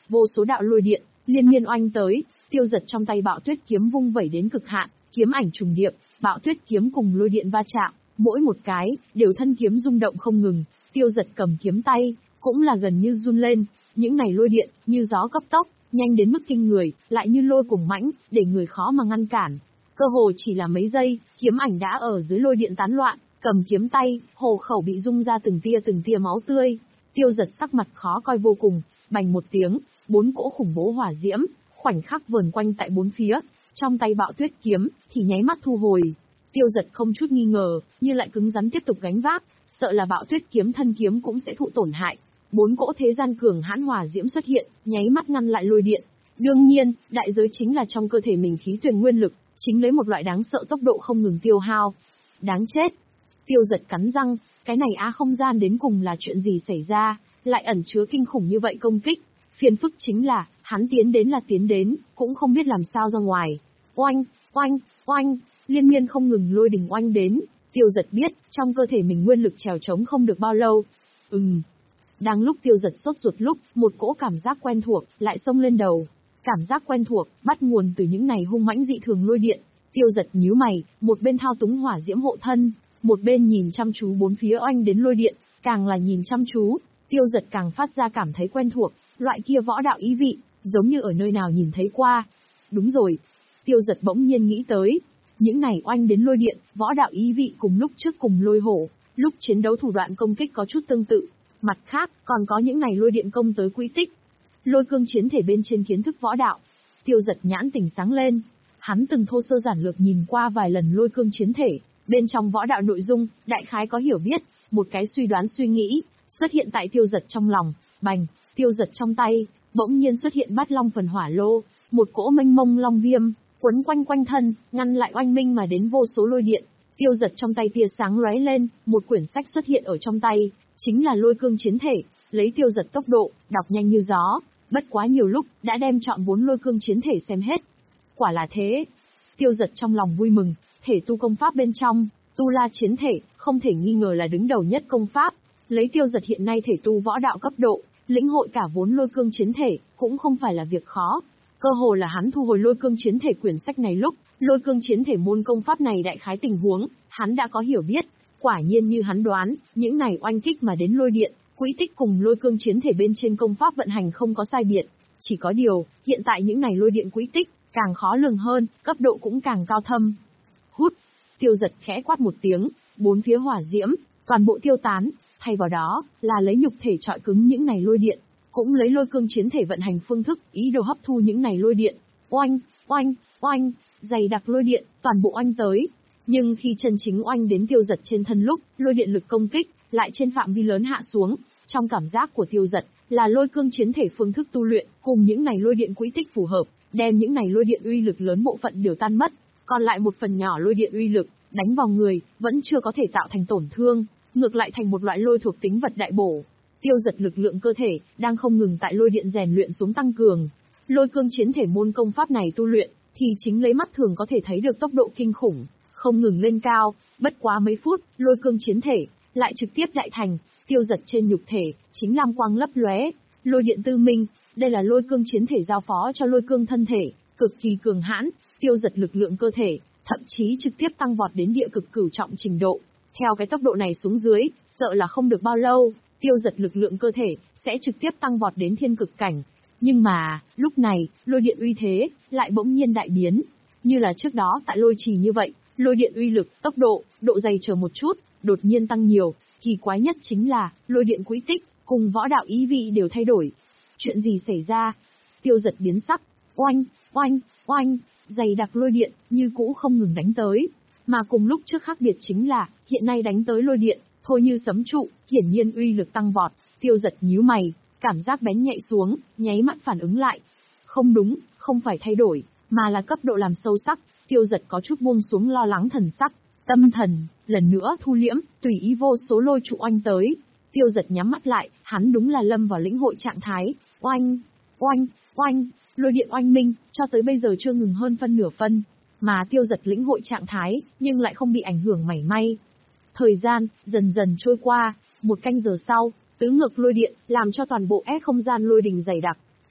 vô số đạo lôi điện liên miên oanh tới, Tiêu Dật trong tay Bạo Tuyết kiếm vung vẩy đến cực hạn, kiếm ảnh trùng điệp, Bạo Tuyết kiếm cùng lôi điện va chạm, mỗi một cái đều thân kiếm rung động không ngừng. Tiêu Dật cầm kiếm tay cũng là gần như run lên, những này lôi điện như gió cấp tốc, nhanh đến mức kinh người, lại như lôi cùng mãnh, để người khó mà ngăn cản. Cơ hồ chỉ là mấy giây, kiếm ảnh đã ở dưới lôi điện tán loạn, cầm kiếm tay, hồ khẩu bị rung ra từng tia từng tia máu tươi. Tiêu Dật sắc mặt khó coi vô cùng, bành một tiếng, bốn cỗ khủng bố hỏa diễm, khoảnh khắc vờn quanh tại bốn phía, trong tay Bạo Tuyết kiếm thì nháy mắt thu hồi. Tiêu Dật không chút nghi ngờ, như lại cứng rắn tiếp tục gánh vác, sợ là Bạo Tuyết kiếm thân kiếm cũng sẽ thụ tổn hại. Bốn cỗ thế gian cường hãn hỏa diễm xuất hiện, nháy mắt ngăn lại lôi điện. Đương nhiên, đại giới chính là trong cơ thể mình khí tuyền nguyên lực, chính lấy một loại đáng sợ tốc độ không ngừng tiêu hao. Đáng chết. Tiêu Dật cắn răng, cái này á không gian đến cùng là chuyện gì xảy ra, lại ẩn chứa kinh khủng như vậy công kích. Phiền phức chính là, hắn tiến đến là tiến đến, cũng không biết làm sao ra ngoài. Oanh, oanh, oanh, liên miên không ngừng lôi đình oanh đến. Tiêu Dật biết, trong cơ thể mình nguyên lực trèo trống không được bao lâu. Ừm. Đang lúc Tiêu Dật sốt ruột lúc, một cỗ cảm giác quen thuộc lại xông lên đầu. Cảm giác quen thuộc bắt nguồn từ những này hung mãnh dị thường lôi điện. Tiêu Dật nhíu mày, một bên thao túng hỏa diễm hộ thân, một bên nhìn chăm chú bốn phía oanh đến lôi điện, càng là nhìn chăm chú, Tiêu Dật càng phát ra cảm thấy quen thuộc, loại kia võ đạo ý vị, giống như ở nơi nào nhìn thấy qua. Đúng rồi, Tiêu Dật bỗng nhiên nghĩ tới, những này oanh đến lôi điện, võ đạo ý vị cùng lúc trước cùng lôi hổ, lúc chiến đấu thủ đoạn công kích có chút tương tự. Mặt khác, còn có những này lôi điện công tới quỹ tích. Lôi cương chiến thể bên trên kiến thức võ đạo. Tiêu Dật nhãn tỉnh sáng lên. Hắn từng thô sơ giản lược nhìn qua vài lần lôi cương chiến thể, bên trong võ đạo nội dung, đại khái có hiểu biết, một cái suy đoán suy nghĩ, xuất hiện tại Tiêu Dật trong lòng, bành, Tiêu Dật trong tay, bỗng nhiên xuất hiện bát long phần hỏa lô, một cỗ mênh mông long viêm, quấn quanh quanh thân, ngăn lại oanh minh mà đến vô số lôi điện. Tiêu Dật trong tay tia sáng lóe lên, một quyển sách xuất hiện ở trong tay, chính là lôi cương chiến thể, lấy Tiêu Dật tốc độ, đọc nhanh như gió, bất quá nhiều lúc, đã đem chọn bốn lôi cương chiến thể xem hết. Quả là thế. Tiêu Dật trong lòng vui mừng, thể tu công pháp bên trong, tu la chiến thể, không thể nghi ngờ là đứng đầu nhất công pháp. Lấy Tiêu Dật hiện nay thể tu võ đạo cấp độ, lĩnh hội cả vốn lôi cương chiến thể, cũng không phải là việc khó. Cơ hồ là hắn thu hồi lôi cương chiến thể quyển sách này lúc, lôi cương chiến thể môn công pháp này đại khái tình huống, hắn đã có hiểu biết. Quả nhiên như hắn đoán, những này oanh kích mà đến lôi điện, quỹ tích cùng lôi cương chiến thể bên trên công pháp vận hành không có sai biệt. Chỉ có điều, hiện tại những này lôi điện quỹ tích, càng khó lường hơn, cấp độ cũng càng cao thâm. Hút, Tiêu Dật khẽ quát một tiếng, bốn phía hỏa diễm, toàn bộ tiêu tán, thay vào đó, là lấy nhục thể trọi cứng những này lôi điện, cũng lấy lôi cương chiến thể vận hành phương thức, ý đồ hấp thu những này lôi điện. Oanh, oanh, oanh, dày đặc lôi điện, toàn bộ oanh tới. Nhưng khi chân chính oanh đến Tiêu Dật trên thân lúc, lôi điện lực công kích, lại trên phạm vi lớn hạ xuống. Trong cảm giác của Tiêu Dật, là lôi cương chiến thể phương thức tu luyện, cùng những này lôi điện quỹ tích phù hợp, đem những này lôi điện uy lực lớn bộ phận đều tan mất, còn lại một phần nhỏ lôi điện uy lực, đánh vào người, vẫn chưa có thể tạo thành tổn thương, ngược lại thành một loại lôi thuộc tính vật đại bổ. Tiêu Dật lực lượng cơ thể, đang không ngừng tại lôi điện rèn luyện xuống tăng cường. Lôi cương chiến thể môn công pháp này tu luyện, thì chính lấy mắt thường có thể thấy được tốc độ kinh khủng, không ngừng lên cao, bất quá mấy phút, lôi cương chiến thể, lại trực tiếp đại thành. Tiêu Dật trên nhục thể, chính lam quang lấp lóe, lôi điện tư minh, đây là lôi cương chiến thể giao phó cho lôi cương thân thể, cực kỳ cường hãn. Tiêu Dật lực lượng cơ thể, thậm chí trực tiếp tăng vọt đến địa cực cửu trọng trình độ. Theo cái tốc độ này xuống dưới, sợ là không được bao lâu, Tiêu Dật lực lượng cơ thể, sẽ trực tiếp tăng vọt đến thiên cực cảnh. Nhưng mà, lúc này, lôi điện uy thế, lại bỗng nhiên đại biến. Như là trước đó tại lôi trì như vậy, lôi điện uy lực, tốc độ, độ dày chờ một chút, đột nhiên tăng nhiều. Kỳ quái nhất chính là, lôi điện quỹ tích, cùng võ đạo ý vị đều thay đổi. Chuyện gì xảy ra? Tiêu Dật biến sắc, oanh, oanh, oanh, dày đặc lôi điện, như cũ không ngừng đánh tới. Mà cùng lúc trước khác biệt chính là, hiện nay đánh tới lôi điện, thôi như sấm trụ, hiển nhiên uy lực tăng vọt. Tiêu Dật nhíu mày, cảm giác bén nhạy xuống, nháy mắt phản ứng lại. Không đúng, không phải thay đổi, mà là cấp độ làm sâu sắc. Tiêu Dật có chút buông xuống lo lắng thần sắc. Tâm thần, lần nữa thu liễm, tùy ý vô số lôi trụ oanh tới. Tiêu Dật nhắm mắt lại, hắn đúng là lâm vào lĩnh hội trạng thái. Oanh, oanh, oanh, lôi điện oanh minh, cho tới bây giờ chưa ngừng hơn phân nửa phân. Mà Tiêu Dật lĩnh hội trạng thái, nhưng lại không bị ảnh hưởng mảy may. Thời gian, dần dần trôi qua, một canh giờ sau, tứ ngược lôi điện, làm cho toàn bộ ép không gian lôi đình dày đặc.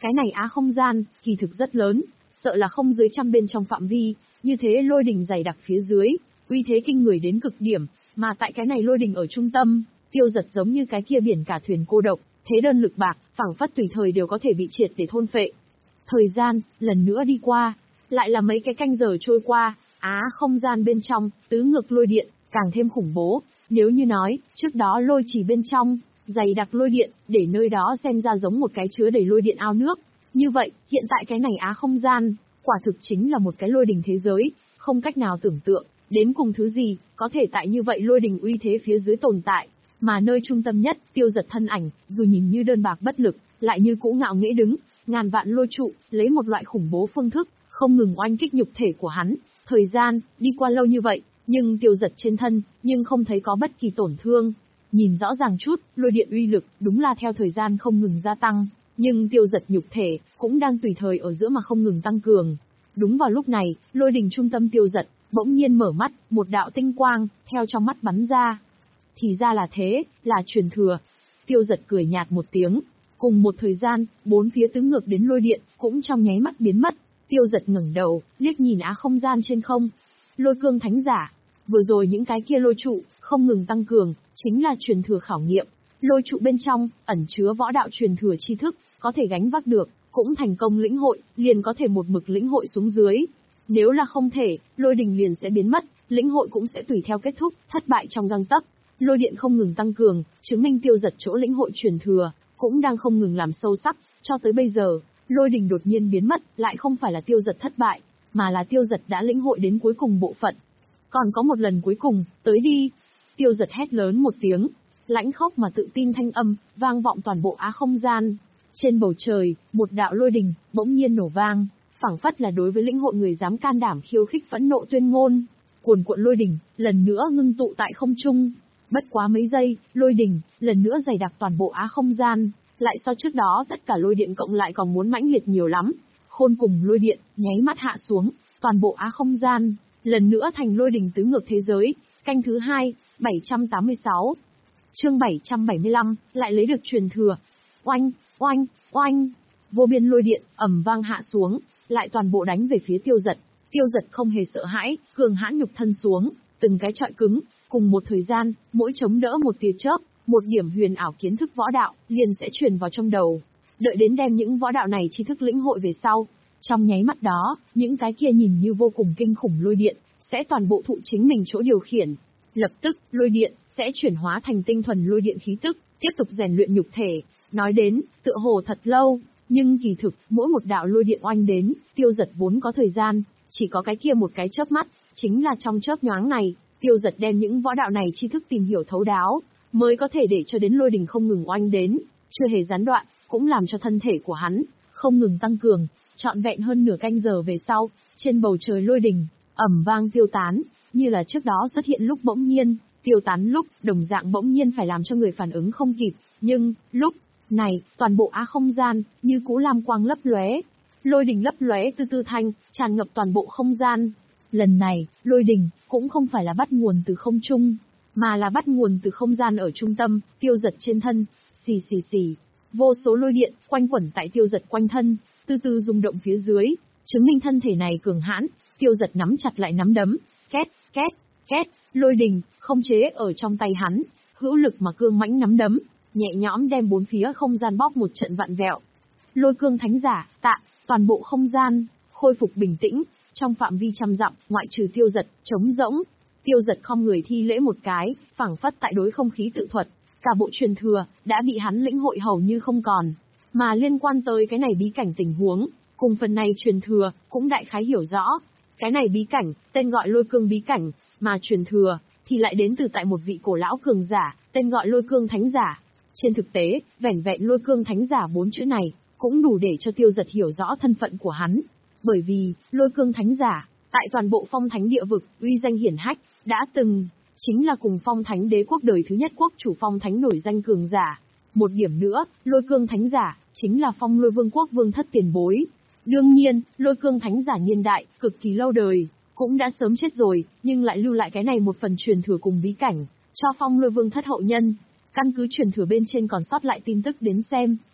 Cái này á không gian, kỳ thực rất lớn, sợ là không dưới trăm bên trong phạm vi, như thế lôi đình dày đặc phía dưới, uy thế kinh người đến cực điểm, mà tại cái này lôi đình ở trung tâm, Tiêu Dật giống như cái kia biển cả thuyền cô độc, thế đơn lực bạc, phảng phất tùy thời đều có thể bị triệt để thôn phệ. Thời gian, lần nữa đi qua, lại là mấy cái canh giờ trôi qua, á không gian bên trong, tứ ngược lôi điện, càng thêm khủng bố, nếu như nói, trước đó lôi chỉ bên trong, dày đặc lôi điện, để nơi đó xem ra giống một cái chứa đầy lôi điện ao nước. Như vậy, hiện tại cái này á không gian, quả thực chính là một cái lôi đình thế giới, không cách nào tưởng tượng, đến cùng thứ gì, có thể tại như vậy lôi đình uy thế phía dưới tồn tại. Mà nơi trung tâm nhất, Tiêu Dật thân ảnh, dù nhìn như đơn bạc bất lực, lại như cũ ngạo nghễ đứng, ngàn vạn lôi trụ, lấy một loại khủng bố phương thức, không ngừng oanh kích nhục thể của hắn. Thời gian, đi qua lâu như vậy, nhưng Tiêu Dật trên thân, nhưng không thấy có bất kỳ tổn thương. Nhìn rõ ràng chút, lôi điện uy lực, đúng là theo thời gian không ngừng gia tăng, nhưng Tiêu Dật nhục thể, cũng đang tùy thời ở giữa mà không ngừng tăng cường. Đúng vào lúc này, lôi đình trung tâm Tiêu Dật, bỗng nhiên mở mắt, một đạo tinh quang, theo trong mắt bắn ra. Thì ra là thế, là truyền thừa. Tiêu Dật cười nhạt một tiếng. Cùng một thời gian, bốn phía tứ ngược đến lôi điện, cũng trong nháy mắt biến mất. Tiêu Dật ngẩng đầu, liếc nhìn á không gian trên không. Lôi cương thánh giả. Vừa rồi những cái kia lôi trụ, không ngừng tăng cường, chính là truyền thừa khảo nghiệm. Lôi trụ bên trong, ẩn chứa võ đạo truyền thừa tri thức, có thể gánh vác được, cũng thành công lĩnh hội, liền có thể một mực lĩnh hội xuống dưới. Nếu là không thể, lôi đình liền sẽ biến mất, lĩnh hội cũng sẽ tùy theo kết thúc, thất bại trong gang tấc. Lôi điện không ngừng tăng cường, chứng minh Tiêu Dật chỗ lĩnh hội truyền thừa, cũng đang không ngừng làm sâu sắc, cho tới bây giờ, lôi đình đột nhiên biến mất, lại không phải là Tiêu Dật thất bại, mà là Tiêu Dật đã lĩnh hội đến cuối cùng bộ phận. Còn có một lần cuối cùng, tới đi. Tiêu Dật hét lớn một tiếng, lãnh khốc mà tự tin thanh âm, vang vọng toàn bộ á không gian. Trên bầu trời, một đạo lôi đình, bỗng nhiên nổ vang, phảng phất là đối với lĩnh hội người dám can đảm khiêu khích phẫn nộ tuyên ngôn. Cuồn cuộn lôi đình, lần nữa ngưng tụ tại không trung. Bất quá mấy giây, lôi đình, lần nữa dày đặc toàn bộ á không gian, lại so trước đó tất cả lôi điện cộng lại còn muốn mãnh liệt nhiều lắm. Khôn cùng lôi điện, nháy mắt hạ xuống, toàn bộ á không gian, lần nữa thành lôi đình tứ ngược thế giới. Canh thứ hai, bảy trăm tám mươi sáu. Chương bảy trăm bảy mươi lăm, lại lấy được truyền thừa. Oanh, oanh, oanh. Vô biên lôi điện, ầm vang hạ xuống, lại toàn bộ đánh về phía Tiêu Dật. Tiêu Dật không hề sợ hãi, cường hãn nhục thân xuống, từng cái trọi cứng, cùng một thời gian, mỗi chống đỡ một tia chớp, một điểm huyền ảo kiến thức võ đạo, liền sẽ truyền vào trong đầu. Đợi đến đem những võ đạo này tri thức lĩnh hội về sau, trong nháy mắt đó, những cái kia nhìn như vô cùng kinh khủng lôi điện, sẽ toàn bộ thụ chính mình chỗ điều khiển. Lập tức, lôi điện, sẽ chuyển hóa thành tinh thuần lôi điện khí tức, tiếp tục rèn luyện nhục thể. Nói đến, tựa hồ thật lâu, nhưng kỳ thực, mỗi một đạo lôi điện oanh đến, Tiêu Dật vốn có thời gian, chỉ có cái kia một cái chớp mắt, chính là trong chớp nhoáng này, Tiêu Dật đem những võ đạo này tri thức tìm hiểu thấu đáo, mới có thể để cho đến lôi đình không ngừng oanh đến, chưa hề gián đoạn, cũng làm cho thân thể của hắn không ngừng tăng cường. Trọn vẹn hơn nửa canh giờ về sau, trên bầu trời lôi đình ầm vang tiêu tán, như là trước đó xuất hiện lúc bỗng nhiên, tiêu tán lúc đồng dạng bỗng nhiên phải làm cho người phản ứng không kịp, nhưng lúc này, toàn bộ á không gian như cũ lam quang lấp lóe, lôi đình lấp lóe tư tư thanh, tràn ngập toàn bộ không gian. Lần này, lôi đình cũng không phải là bắt nguồn từ không trung, mà là bắt nguồn từ không gian ở trung tâm, Tiêu Dật trên thân. Xì xì xì, vô số lôi điện quanh quẩn tại Tiêu Dật quanh thân, từ từ rung động phía dưới, chứng minh thân thể này cường hãn. Tiêu Dật nắm chặt lại nắm đấm, két, két, két, lôi đình không chế ở trong tay hắn, hữu lực mà cương mãnh nắm đấm, nhẹ nhõm đem bốn phía không gian bóp một trận vặn vẹo. Lôi cương thánh giả, tạ, toàn bộ không gian khôi phục bình tĩnh, trong phạm vi trăm dặm, ngoại trừ Tiêu Dật, trống rỗng. Tiêu Dật không người thi lễ một cái, phảng phất tại đối không khí tự thuật, cả bộ truyền thừa đã bị hắn lĩnh hội hầu như không còn, mà liên quan tới cái này bí cảnh tình huống, cùng phần này truyền thừa cũng đại khái hiểu rõ. Cái này bí cảnh, tên gọi Lôi Cương bí cảnh, mà truyền thừa thì lại đến từ tại một vị cổ lão cường giả, tên gọi Lôi Cương thánh giả. Trên thực tế, vẻn vẹn Lôi Cương thánh giả bốn chữ này cũng đủ để cho Tiêu Dật hiểu rõ thân phận của hắn, bởi vì Lôi Cương thánh giả tại toàn bộ Phong Thánh địa vực uy danh hiển hách, đã từng chính là cùng Phong Thánh đế quốc đời thứ nhất quốc chủ Phong Thánh nổi danh cường giả. Một điểm nữa, Lôi Cương thánh giả chính là Phong Lôi Vương quốc vương thất tiền bối. Đương nhiên, Lôi Cương thánh giả niên đại cực kỳ lâu đời, cũng đã sớm chết rồi, nhưng lại lưu lại cái này một phần truyền thừa cùng bí cảnh cho Phong Lôi Vương thất hậu nhân. Căn cứ truyền thừa bên trên còn sót lại tin tức đến xem,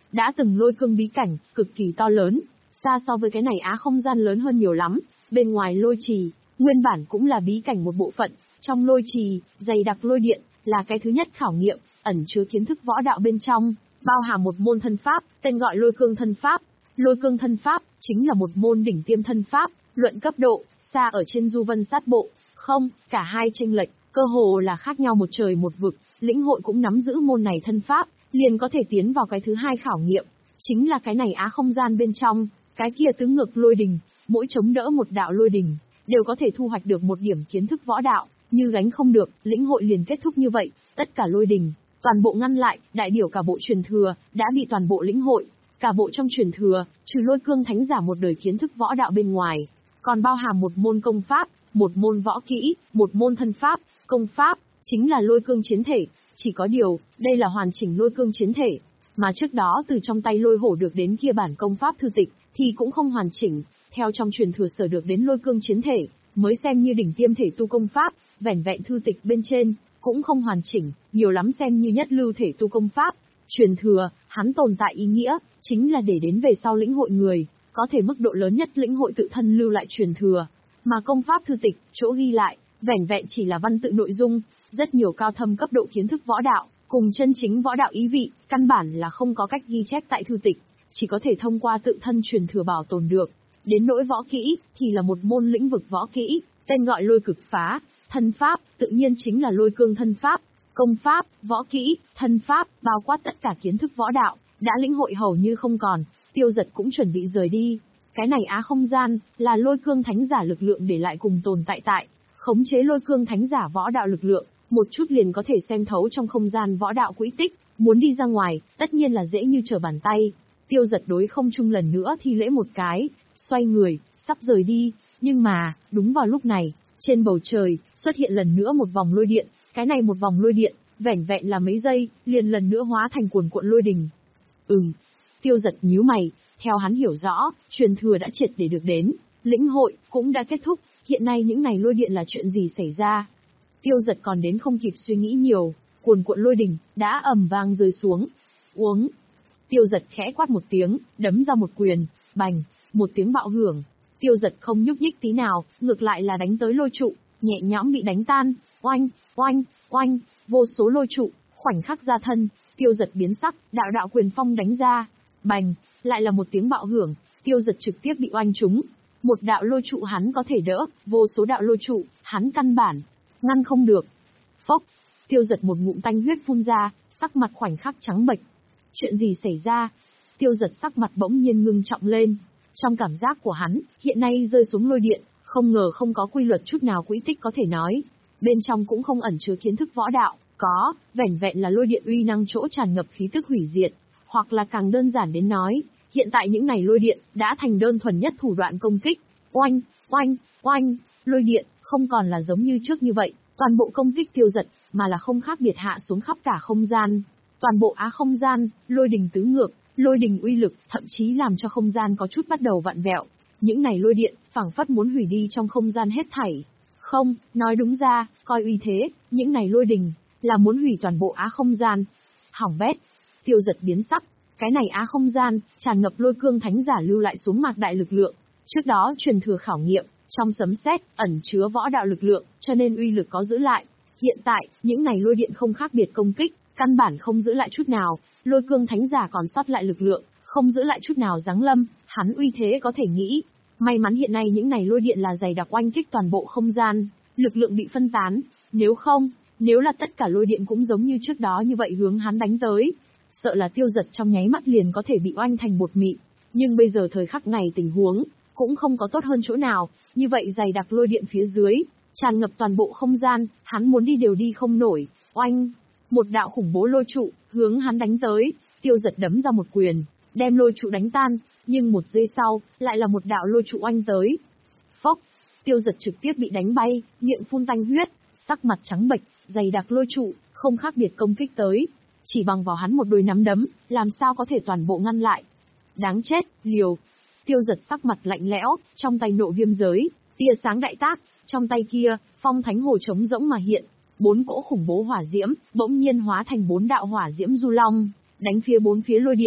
đã từng lôi cương bí cảnh, cực kỳ to lớn, xa so với cái này á không gian lớn hơn nhiều lắm. Bên ngoài lôi trì, nguyên bản cũng là bí cảnh một bộ phận, trong lôi trì, dày đặc lôi điện, là cái thứ nhất khảo nghiệm, ẩn chứa kiến thức võ đạo bên trong, bao hàm một môn thân pháp, tên gọi lôi cương thân pháp. Lôi cương thân pháp, chính là một môn đỉnh tiêm thân pháp, luận cấp độ, xa ở trên du vân sát bộ, không, cả hai chênh lệch, cơ hồ là khác nhau một trời một vực, lĩnh hội cũng nắm giữ môn này thân pháp, liền có thể tiến vào cái thứ hai khảo nghiệm, chính là cái này á không gian bên trong, cái kia tứ ngược lôi đình, mỗi chống đỡ một đạo lôi đình, đều có thể thu hoạch được một điểm kiến thức võ đạo, như gánh không được, lĩnh hội liền kết thúc như vậy, tất cả lôi đình, toàn bộ ngăn lại, đại biểu cả bộ truyền thừa, đã bị toàn bộ lĩnh hội, cả bộ trong truyền thừa, trừ lôi cương thánh giả một đời kiến thức võ đạo bên ngoài, còn bao hàm một môn công pháp, một môn võ kỹ, một môn thân pháp, công pháp, chính là lôi cương chiến thể, chỉ có điều, đây là hoàn chỉnh lôi cương chiến thể, mà trước đó từ trong tay lôi hổ được đến kia bản công pháp thư tịch, thì cũng không hoàn chỉnh, theo trong truyền thừa sở được đến lôi cương chiến thể, mới xem như đỉnh tiêm thể tu công pháp, vẻn vẹn thư tịch bên trên, cũng không hoàn chỉnh, nhiều lắm xem như nhất lưu thể tu công pháp. Truyền thừa, hắn tồn tại ý nghĩa, chính là để đến về sau lĩnh hội người, có thể mức độ lớn nhất lĩnh hội tự thân lưu lại truyền thừa. Mà công pháp thư tịch, chỗ ghi lại, vẻn vẹn chỉ là văn tự nội dung, rất nhiều cao thâm cấp độ kiến thức võ đạo, cùng chân chính võ đạo ý vị, căn bản là không có cách ghi chép tại thư tịch, chỉ có thể thông qua tự thân truyền thừa bảo tồn được. Đến nỗi võ kỹ, thì là một môn lĩnh vực võ kỹ, tên gọi lôi cực phá, thân pháp, tự nhiên chính là lôi cương thân pháp. Công pháp, võ kỹ, thân pháp, bao quát tất cả kiến thức võ đạo, đã lĩnh hội hầu như không còn, Tiêu Giật cũng chuẩn bị rời đi. Cái này á không gian, là lôi cương thánh giả lực lượng để lại cùng tồn tại tại, khống chế lôi cương thánh giả võ đạo lực lượng, một chút liền có thể xem thấu trong không gian võ đạo quỹ tích, muốn đi ra ngoài, tất nhiên là dễ như trở bàn tay. Tiêu Giật đối không trung lần nữa thi lễ một cái, xoay người, sắp rời đi, nhưng mà, đúng vào lúc này, trên bầu trời, xuất hiện lần nữa một vòng lôi điện. Cái này một vòng lôi điện, vẻn vẹn là mấy giây, liền lần nữa hóa thành cuồn cuộn lôi đình. Ừm. Tiêu Giật nhíu mày, theo hắn hiểu rõ, truyền thừa đã triệt để được đến, lĩnh hội cũng đã kết thúc, hiện nay những này lôi điện là chuyện gì xảy ra? Tiêu Giật còn đến không kịp suy nghĩ nhiều, cuồn cuộn lôi đình đã ầm vang rơi xuống. Uống. Tiêu Giật khẽ quát một tiếng, đấm ra một quyền, bành, một tiếng bạo hưởng. Tiêu Giật không nhúc nhích tí nào, ngược lại là đánh tới lôi trụ, nhẹ nhõm bị đánh tan. Oanh, oanh, oanh, vô số lôi trụ, khoảnh khắc ra thân, Tiêu Giật biến sắc, đạo đạo quyền phong đánh ra. Bành, lại là một tiếng bạo hưởng, Tiêu Giật trực tiếp bị oanh trúng. Một đạo lôi trụ hắn có thể đỡ, vô số đạo lôi trụ, hắn căn bản ngăn không được. Phốc, Tiêu Giật một ngụm tanh huyết phun ra, sắc mặt khoảnh khắc trắng bệch. Chuyện gì xảy ra? Tiêu Giật sắc mặt bỗng nhiên ngưng trọng lên. Trong cảm giác của hắn, hiện nay rơi xuống lôi điện, không ngờ không có quy luật chút nào quỹ tích có thể nói. Bên trong cũng không ẩn chứa kiến thức võ đạo, có, vẻn vẹn là lôi điện uy năng chỗ tràn ngập khí tức hủy diệt, hoặc là càng đơn giản đến nói, hiện tại những này lôi điện đã thành đơn thuần nhất thủ đoạn công kích. Oanh, oanh, oanh, lôi điện không còn là giống như trước như vậy, toàn bộ công kích Tiêu Giật, mà là không khác biệt hạ xuống khắp cả không gian. Toàn bộ á không gian, lôi đình tứ ngược, lôi đình uy lực, thậm chí làm cho không gian có chút bắt đầu vặn vẹo. Những này lôi điện, phảng phất muốn hủy đi trong không gian hết thảy. Không, nói đúng ra, coi uy thế, những này lôi đình, là muốn hủy toàn bộ á không gian. Hỏng bét. Tiêu Giật biến sắc, cái này á không gian, tràn ngập lôi cương thánh giả lưu lại xuống mạc đại lực lượng. Trước đó truyền thừa khảo nghiệm, trong sấm sét, ẩn chứa võ đạo lực lượng, cho nên uy lực có giữ lại. Hiện tại, những này lôi điện không khác biệt công kích, căn bản không giữ lại chút nào, lôi cương thánh giả còn sót lại lực lượng, không giữ lại chút nào giáng lâm, hắn uy thế có thể nghĩ. May mắn hiện nay những này lôi điện là dày đặc oanh kích toàn bộ không gian, lực lượng bị phân tán, nếu không, nếu là tất cả lôi điện cũng giống như trước đó như vậy hướng hắn đánh tới, sợ là Tiêu Giật trong nháy mắt liền có thể bị oanh thành bột mịn. Nhưng bây giờ thời khắc này tình huống cũng không có tốt hơn chỗ nào, như vậy dày đặc lôi điện phía dưới, tràn ngập toàn bộ không gian, hắn muốn đi đều đi không nổi. Oanh, một đạo khủng bố lôi trụ hướng hắn đánh tới, Tiêu Giật đấm ra một quyền, đem lôi trụ đánh tan, nhưng một giây sau, lại là một đạo lôi trụ oanh tới. Phốc, Tiêu Giật trực tiếp bị đánh bay, miệng phun tanh huyết, sắc mặt trắng bệch, dày đặc lôi trụ, không khác biệt công kích tới, chỉ bằng vào hắn một đôi nắm đấm, làm sao có thể toàn bộ ngăn lại. Đáng chết, liều. Tiêu Giật sắc mặt lạnh lẽo, trong tay nộ viêm giới, tia sáng đại tác, trong tay kia, phong thánh hồ trống rỗng mà hiện, bốn cỗ khủng bố hỏa diễm, bỗng nhiên hóa thành bốn đạo hỏa diễm du long, đánh phía bốn phía lôi điện,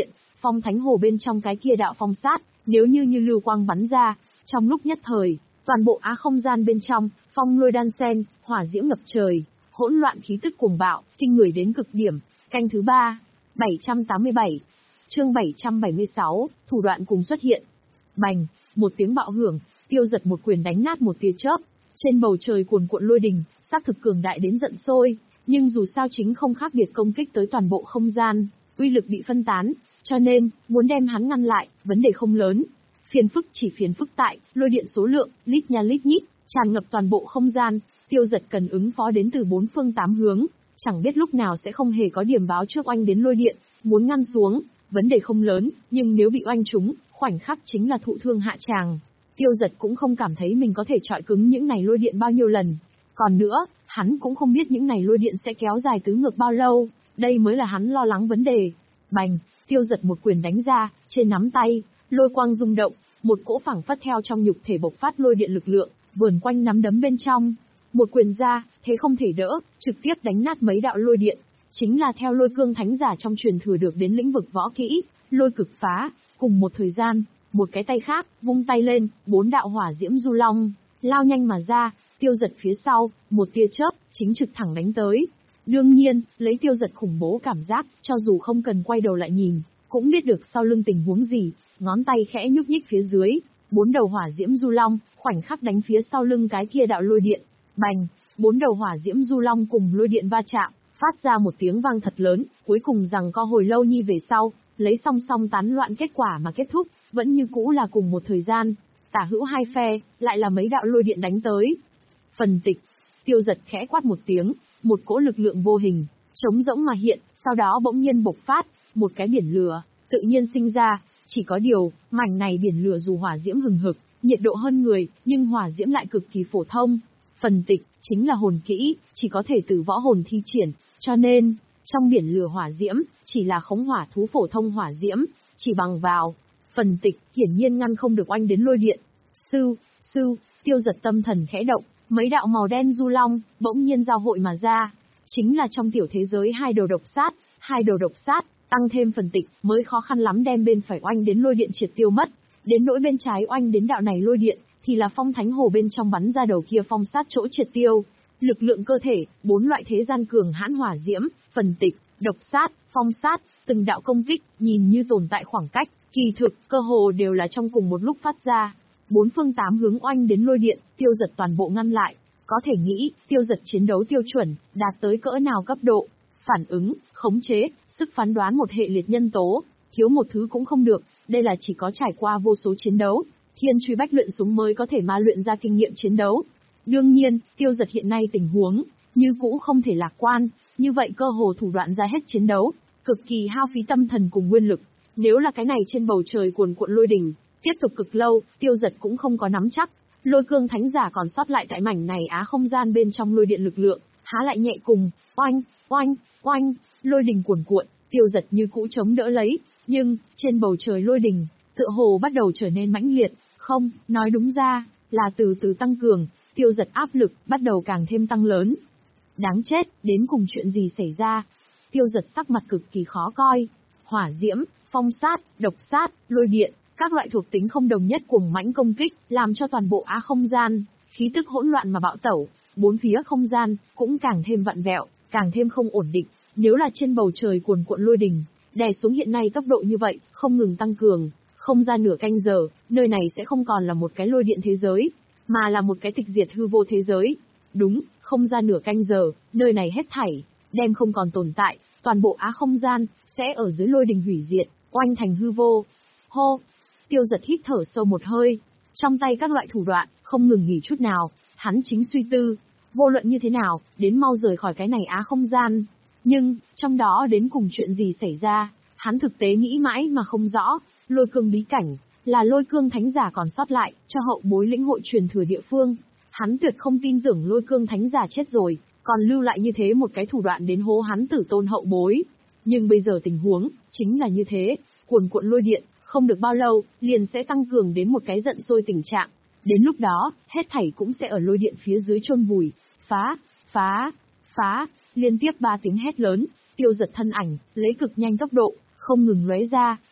Phong thánh hồ bên trong cái kia đạo phong sát, nếu như như lưu quang bắn ra, trong lúc nhất thời, toàn bộ á không gian bên trong, phong lôi đan xen, hỏa diễm ngập trời, hỗn loạn khí tức cuồng bạo, kinh người đến cực điểm. Canh thứ ba, bảy trăm tám mươi bảy. Chương bảy trăm bảy mươi sáu, thủ đoạn cùng xuất hiện. Bành, một tiếng bạo hưởng, Tiêu Dật một quyền đánh nát một tia chớp. Trên bầu trời cuồn cuộn lôi đình, xác thực cường đại đến giận sôi, nhưng dù sao chính không khác biệt công kích tới toàn bộ không gian, uy lực bị phân tán, cho nên, muốn đem hắn ngăn lại, vấn đề không lớn. Phiền phức chỉ phiền phức tại, lôi điện số lượng, lít nha lít nhít, tràn ngập toàn bộ không gian, Tiêu Dật cần ứng phó đến từ bốn phương tám hướng, chẳng biết lúc nào sẽ không hề có điểm báo trước oanh đến lôi điện, muốn ngăn xuống, vấn đề không lớn, nhưng nếu bị oanh trúng, khoảnh khắc chính là thụ thương hạ tràng. Tiêu Dật cũng không cảm thấy mình có thể trọi cứng những này lôi điện bao nhiêu lần. Còn nữa, hắn cũng không biết những này lôi điện sẽ kéo dài tứ ngược bao lâu, đây mới là hắn lo lắng vấn đề. Bành, Tiêu Dật một quyền đánh ra, trên nắm tay, lôi quang rung động, một cỗ phảng phất theo trong nhục thể bộc phát lôi điện lực lượng, vờn quanh nắm đấm bên trong. Một quyền ra, thế không thể đỡ, trực tiếp đánh nát mấy đạo lôi điện. Chính là theo lôi cương thánh giả trong truyền thừa được đến lĩnh vực võ kỹ, lôi cực phá, cùng một thời gian, một cái tay khác, vung tay lên, bốn đạo hỏa diễm du long, lao nhanh mà ra, Tiêu Dật phía sau, một tia chớp, chính trực thẳng đánh tới. Đương nhiên, lấy Tiêu Dật khủng bố cảm giác, cho dù không cần quay đầu lại nhìn, cũng biết được sau lưng tình huống gì, ngón tay khẽ nhúc nhích phía dưới, bốn đầu hỏa diễm du long, khoảnh khắc đánh phía sau lưng cái kia đạo lôi điện. Bành, bốn đầu hỏa diễm du long cùng lôi điện va chạm, phát ra một tiếng vang thật lớn, cuối cùng rằng co hồi lâu nhi về sau, lấy song song tán loạn kết quả mà kết thúc, vẫn như cũ là cùng một thời gian, tả hữu hai phe, lại là mấy đạo lôi điện đánh tới. Phần tịch, Tiêu Dật khẽ quát một tiếng, một cỗ lực lượng vô hình, trống rỗng mà hiện, sau đó bỗng nhiên bộc phát, một cái biển lửa, tự nhiên sinh ra, chỉ có điều, mảnh này biển lửa dù hỏa diễm hừng hực, nhiệt độ hơn người, nhưng hỏa diễm lại cực kỳ phổ thông. Phần tịch, chính là hồn kỹ, chỉ có thể từ võ hồn thi triển, cho nên, trong biển lửa hỏa diễm, chỉ là khống hỏa thú phổ thông hỏa diễm, chỉ bằng vào. Phần tịch, hiển nhiên ngăn không được oanh đến lôi điện. Sư, sư, Tiêu Dật tâm thần khẽ động, mấy đạo màu đen du long, bỗng nhiên giao hội mà ra. Chính là trong tiểu thế giới hai đầu độc sát, hai đầu độc sát, tăng thêm phần tịch, mới khó khăn lắm đem bên phải oanh đến lôi điện triệt tiêu mất. Đến nỗi bên trái oanh đến đạo này lôi điện, thì là phong thánh hồ bên trong bắn ra đầu kia phong sát chỗ triệt tiêu. Lực lượng cơ thể, bốn loại thế gian cường hãn hỏa diễm, phần tịch, độc sát, phong sát, từng đạo công kích, nhìn như tồn tại khoảng cách, kỳ thực, cơ hồ đều là trong cùng một lúc phát ra. Bốn phương tám hướng oanh đến lôi điện, Tiêu Dật toàn bộ ngăn lại. Có thể nghĩ, Tiêu Dật chiến đấu tiêu chuẩn, đạt tới cỡ nào cấp độ. Phản ứng, khống chế, sức phán đoán một hệ liệt nhân tố, thiếu một thứ cũng không được, đây là chỉ có trải qua vô số chiến đấu, thiên truy bách luyện súng mới có thể ma luyện ra kinh nghiệm chiến đấu. Đương nhiên, Tiêu Dật hiện nay tình huống, như cũ không thể lạc quan, như vậy cơ hồ thủ đoạn ra hết chiến đấu, cực kỳ hao phí tâm thần cùng nguyên lực. Nếu là cái này trên bầu trời cuồn cuộn lôi đỉnh, tiếp tục cực lâu, Tiêu Dật cũng không có nắm chắc. Lôi cương thánh giả còn sót lại tại mảnh này á không gian bên trong lôi điện lực lượng, há lại nhẹ cùng, oanh, oanh, oanh, lôi đình cuồn cuộn, Tiêu Dật như cũ chống đỡ lấy, nhưng, trên bầu trời lôi đình, tựa hồ bắt đầu trở nên mãnh liệt, không, nói đúng ra, là từ từ tăng cường, Tiêu Dật áp lực, bắt đầu càng thêm tăng lớn. Đáng chết, đến cùng chuyện gì xảy ra? Tiêu Dật sắc mặt cực kỳ khó coi, hỏa diễm, phong sát, độc sát, lôi điện, các loại thuộc tính không đồng nhất cuồng mãnh công kích, làm cho toàn bộ á không gian, khí tức hỗn loạn mà bạo tẩu, bốn phía không gian, cũng càng thêm vặn vẹo, càng thêm không ổn định. Nếu là trên bầu trời cuồn cuộn lôi đình, đè xuống hiện nay tốc độ như vậy, không ngừng tăng cường, không ra nửa canh giờ, nơi này sẽ không còn là một cái lôi điện thế giới, mà là một cái tịch diệt hư vô thế giới. Đúng, không ra nửa canh giờ, nơi này hết thảy, đem không còn tồn tại, toàn bộ á không gian, sẽ ở dưới lôi đình hủy diệt, oanh thành hư vô. Hô! Tiêu Dật hít thở sâu một hơi, trong tay các loại thủ đoạn, không ngừng nghỉ chút nào, hắn chính suy tư, vô luận như thế nào, đến mau rời khỏi cái này á không gian. Nhưng, trong đó đến cùng chuyện gì xảy ra, hắn thực tế nghĩ mãi mà không rõ, lôi cương bí cảnh, là lôi cương thánh giả còn sót lại, cho hậu bối lĩnh hội truyền thừa địa phương. Hắn tuyệt không tin tưởng lôi cương thánh giả chết rồi, còn lưu lại như thế một cái thủ đoạn đến hố hắn tử tôn hậu bối. Nhưng bây giờ tình huống, chính là như thế, cuồn cuộn lôi điện, không được bao lâu, liền sẽ tăng cường đến một cái giận sôi tình trạng. Đến lúc đó, hết thảy cũng sẽ ở lôi điện phía dưới chôn vùi, phá, phá, phá, liên tiếp ba tiếng hét lớn, Tiêu Dật thân ảnh, lấy cực nhanh tốc độ, không ngừng lóe ra,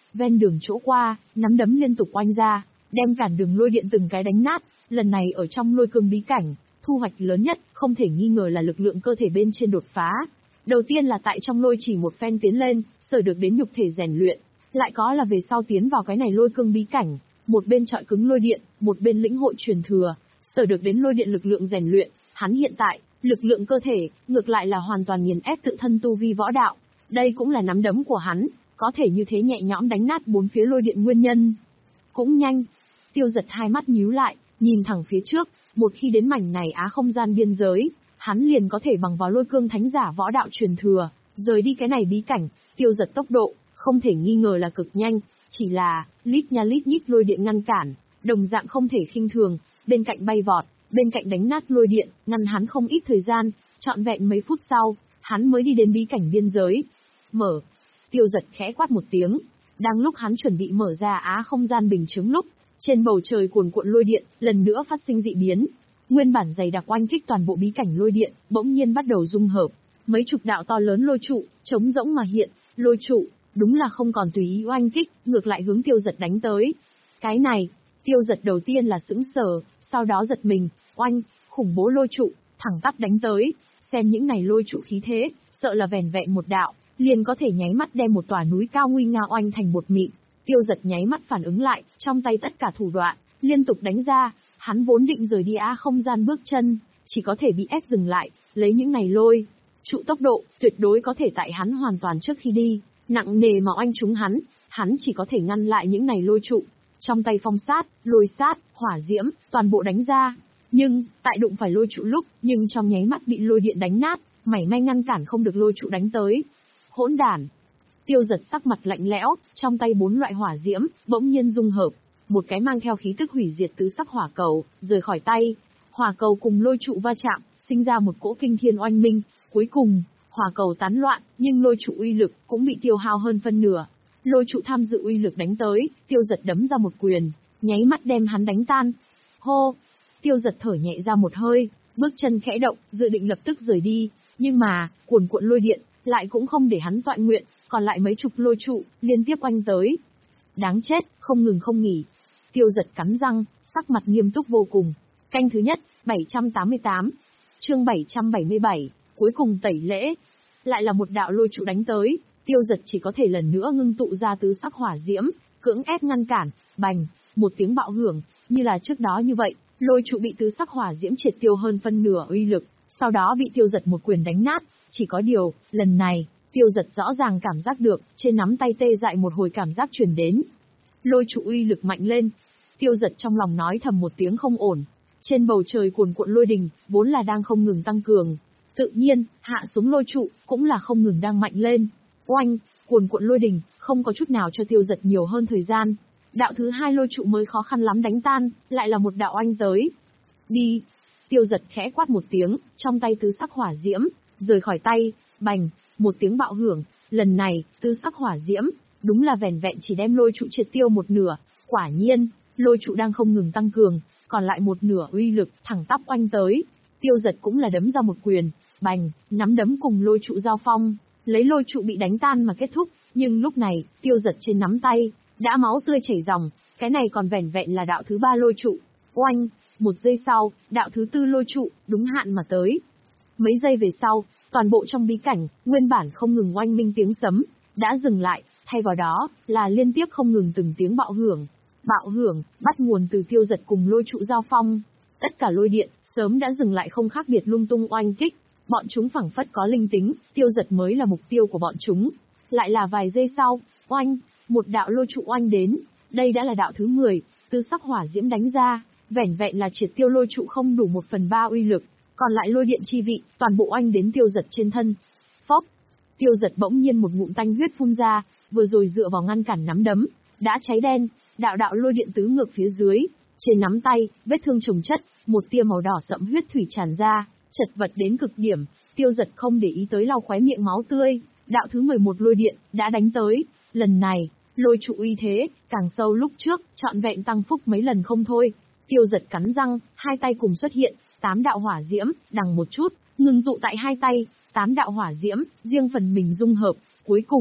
ven đường chỗ qua, nắm đấm liên tục oanh ra, đem cản đường lôi điện từng cái đánh nát, lần này ở trong lôi cương bí cảnh, thu hoạch lớn nhất, không thể nghi ngờ là lực lượng cơ thể bên trên đột phá. Đầu tiên là tại trong lôi chỉ một phen tiến lên, sở được đến nhục thể rèn luyện, lại có là về sau tiến vào cái này lôi cương bí cảnh, một bên trọi cứng lôi điện, một bên lĩnh hội truyền thừa, sở được đến lôi điện lực lượng rèn luyện, hắn hiện tại, lực lượng cơ thể, ngược lại là hoàn toàn nghiền ép tự thân tu vi võ đạo. Đây cũng là nắm đấm của hắn, có thể như thế nhẹ nhõm đánh nát bốn phía lôi điện nguyên nhân. Cũng nhanh, Tiêu Giật hai mắt nhíu lại, nhìn thẳng phía trước, một khi đến mảnh này á không gian biên giới, hắn liền có thể bằng vào lôi cương thánh giả võ đạo truyền thừa, rời đi cái này bí cảnh. Tiêu Giật tốc độ, không thể nghi ngờ là cực nhanh, chỉ là, lít nha lít nhít lôi điện ngăn cản, đồng dạng không thể khinh thường, bên cạnh bay vọt, bên cạnh đánh nát lôi điện, ngăn hắn không ít thời gian, trọn vẹn mấy phút sau, hắn mới đi đến bí cảnh biên giới. Mở. Tiêu Giật khẽ quát một tiếng, đang lúc hắn chuẩn bị mở ra á không gian bình chứng lúc, trên bầu trời cuồn cuộn lôi điện, lần nữa phát sinh dị biến. Nguyên bản dày đặc oanh kích toàn bộ bí cảnh lôi điện, bỗng nhiên bắt đầu dung hợp, mấy chục đạo to lớn lôi trụ, trống rỗng mà hiện, lôi trụ, đúng là không còn tùy ý oanh kích, ngược lại hướng Tiêu Giật đánh tới. Cái này, Tiêu Giật đầu tiên là sững sờ, sau đó giật mình, oanh, khủng bố lôi trụ, thẳng tắp đánh tới, xem những này lôi trụ khí thế, sợ là vẻn vẹn một đạo, liền có thể nháy mắt đem một tòa núi cao nguy nga oanh thành bột mịn. Tiêu Giật nháy mắt phản ứng lại, trong tay tất cả thủ đoạn, liên tục đánh ra, hắn vốn định rời đi á không gian bước chân, chỉ có thể bị ép dừng lại, lấy những này lôi trụ tốc độ, tuyệt đối có thể tại hắn hoàn toàn trước khi đi, nặng nề mà oanh trúng hắn, hắn chỉ có thể ngăn lại những này lôi trụ. Trong tay phong sát, lôi sát, hỏa diễm, toàn bộ đánh ra. Nhưng, tại đụng phải lôi trụ lúc, nhưng trong nháy mắt bị lôi điện đánh nát, mảy may ngăn cản không được lôi trụ đánh tới. Hỗn đản. Tiêu Giật sắc mặt lạnh lẽo, trong tay bốn loại hỏa diễm, bỗng nhiên dung hợp. Một cái mang theo khí tức hủy diệt tứ sắc hỏa cầu, rời khỏi tay. Hỏa cầu cùng lôi trụ va chạm, sinh ra một cỗ kinh thiên oanh minh. Cuối cùng, hỏa cầu tán loạn, nhưng lôi trụ uy lực cũng bị tiêu hao hơn phân nửa. Lôi trụ tham dự uy lực đánh tới, Tiêu Giật đấm ra một quyền, nháy mắt đem hắn đánh tan. Hô! Tiêu Giật thở nhẹ ra một hơi, bước chân khẽ động, dự định lập tức rời đi, nhưng mà, cuồn cuộn lôi điện, lại cũng không để hắn tọa nguyện, còn lại mấy chục lôi trụ, liên tiếp oanh tới. Đáng chết, không ngừng không nghỉ. Tiêu Giật cắn răng, sắc mặt nghiêm túc vô cùng. Canh thứ nhất, bảy trăm tám mươi tám. Chương bảy trăm bảy mươi bảy, cuối cùng tẩy lễ. Lại là một đạo lôi trụ đánh tới, Tiêu Giật chỉ có thể lần nữa ngưng tụ ra tứ sắc hỏa diễm, cưỡng ép ngăn cản, bành, một tiếng bạo hưởng, như là trước đó như vậy, lôi trụ bị tứ sắc hỏa diễm triệt tiêu hơn phân nửa uy lực, sau đó bị Tiêu Giật một quyền đánh nát, chỉ có điều, lần này, Tiêu Giật rõ ràng cảm giác được, trên nắm tay tê dại một hồi cảm giác truyền đến. Lôi trụ uy lực mạnh lên, Tiêu Giật trong lòng nói thầm một tiếng không ổn. Trên bầu trời cuồn cuộn lôi đình, vốn là đang không ngừng tăng cường, tự nhiên, hạ xuống lôi trụ, cũng là không ngừng đang mạnh lên. Oanh, cuồn cuộn lôi đình, không có chút nào cho Tiêu Giật nhiều hơn thời gian. Đạo thứ hai lôi trụ mới khó khăn lắm đánh tan, lại là một đạo oanh tới. Đi! Tiêu Giật khẽ quát một tiếng, trong tay tứ sắc hỏa diễm, rời khỏi tay, bành, một tiếng bạo hưởng, lần này, tứ sắc hỏa diễm, đúng là vẻn vẹn chỉ đem lôi trụ triệt tiêu một nửa, quả nhiên, lôi trụ đang không ngừng tăng cường, còn lại một nửa uy lực, thẳng tắp oanh tới. Tiêu Giật cũng là đấm ra một quyền, bành, nắm đấm cùng lôi trụ giao phong, lấy lôi trụ bị đánh tan mà kết thúc, nhưng lúc này, Tiêu Giật trên nắm tay, đã máu tươi chảy ròng, cái này còn vẻn vẹn là đạo thứ ba lôi trụ. Oanh, một giây sau, đạo thứ tư lôi trụ, đúng hạn mà tới. Mấy giây về sau, toàn bộ trong bí cảnh, nguyên bản không ngừng oanh minh tiếng sấm, đã dừng lại, thay vào đó, là liên tiếp không ngừng từng tiếng bạo hưởng. Bạo hưởng, bắt nguồn từ Tiêu Giật cùng lôi trụ giao phong. Tất cả lôi điện, sớm đã dừng lại không khác biệt lung tung oanh kích. Bọn chúng phảng phất có linh tính, Tiêu Giật mới là mục tiêu của bọn chúng. Lại là vài giây sau, oanh, một đạo lôi trụ oanh đến. Đây đã là đạo thứ mười, tứ sắc hỏa diễm đánh ra, vẻn vẹn là triệt tiêu lôi trụ không đủ một phần ba uy lực, còn lại lôi điện chi vị, toàn bộ oanh đến Tiêu Giật trên thân. Phốc, Tiêu Giật bỗng nhiên một ngụm tanh huyết phun ra, vừa rồi dựa vào ngăn cản nắm đấm, đã cháy đen, đạo đạo lôi điện tứ ngược phía dưới, trên nắm tay, vết thương chồng chất, một tia màu đỏ sẫm huyết thủy tràn ra, chật vật đến cực điểm. Tiêu Giật không để ý tới lau khóe miệng máu tươi, đạo thứ mười một lôi điện đã đánh tới, lần này, lôi trụ uy thế càng sâu lúc trước, trọn vẹn tăng phúc mấy lần không thôi. Tiêu Giật cắn răng, hai tay cùng xuất hiện, tám đạo hỏa diễm, đằng một chút, ngừng tụ tại hai tay, tám đạo hỏa diễm, riêng phần mình dung hợp, cuối cùng,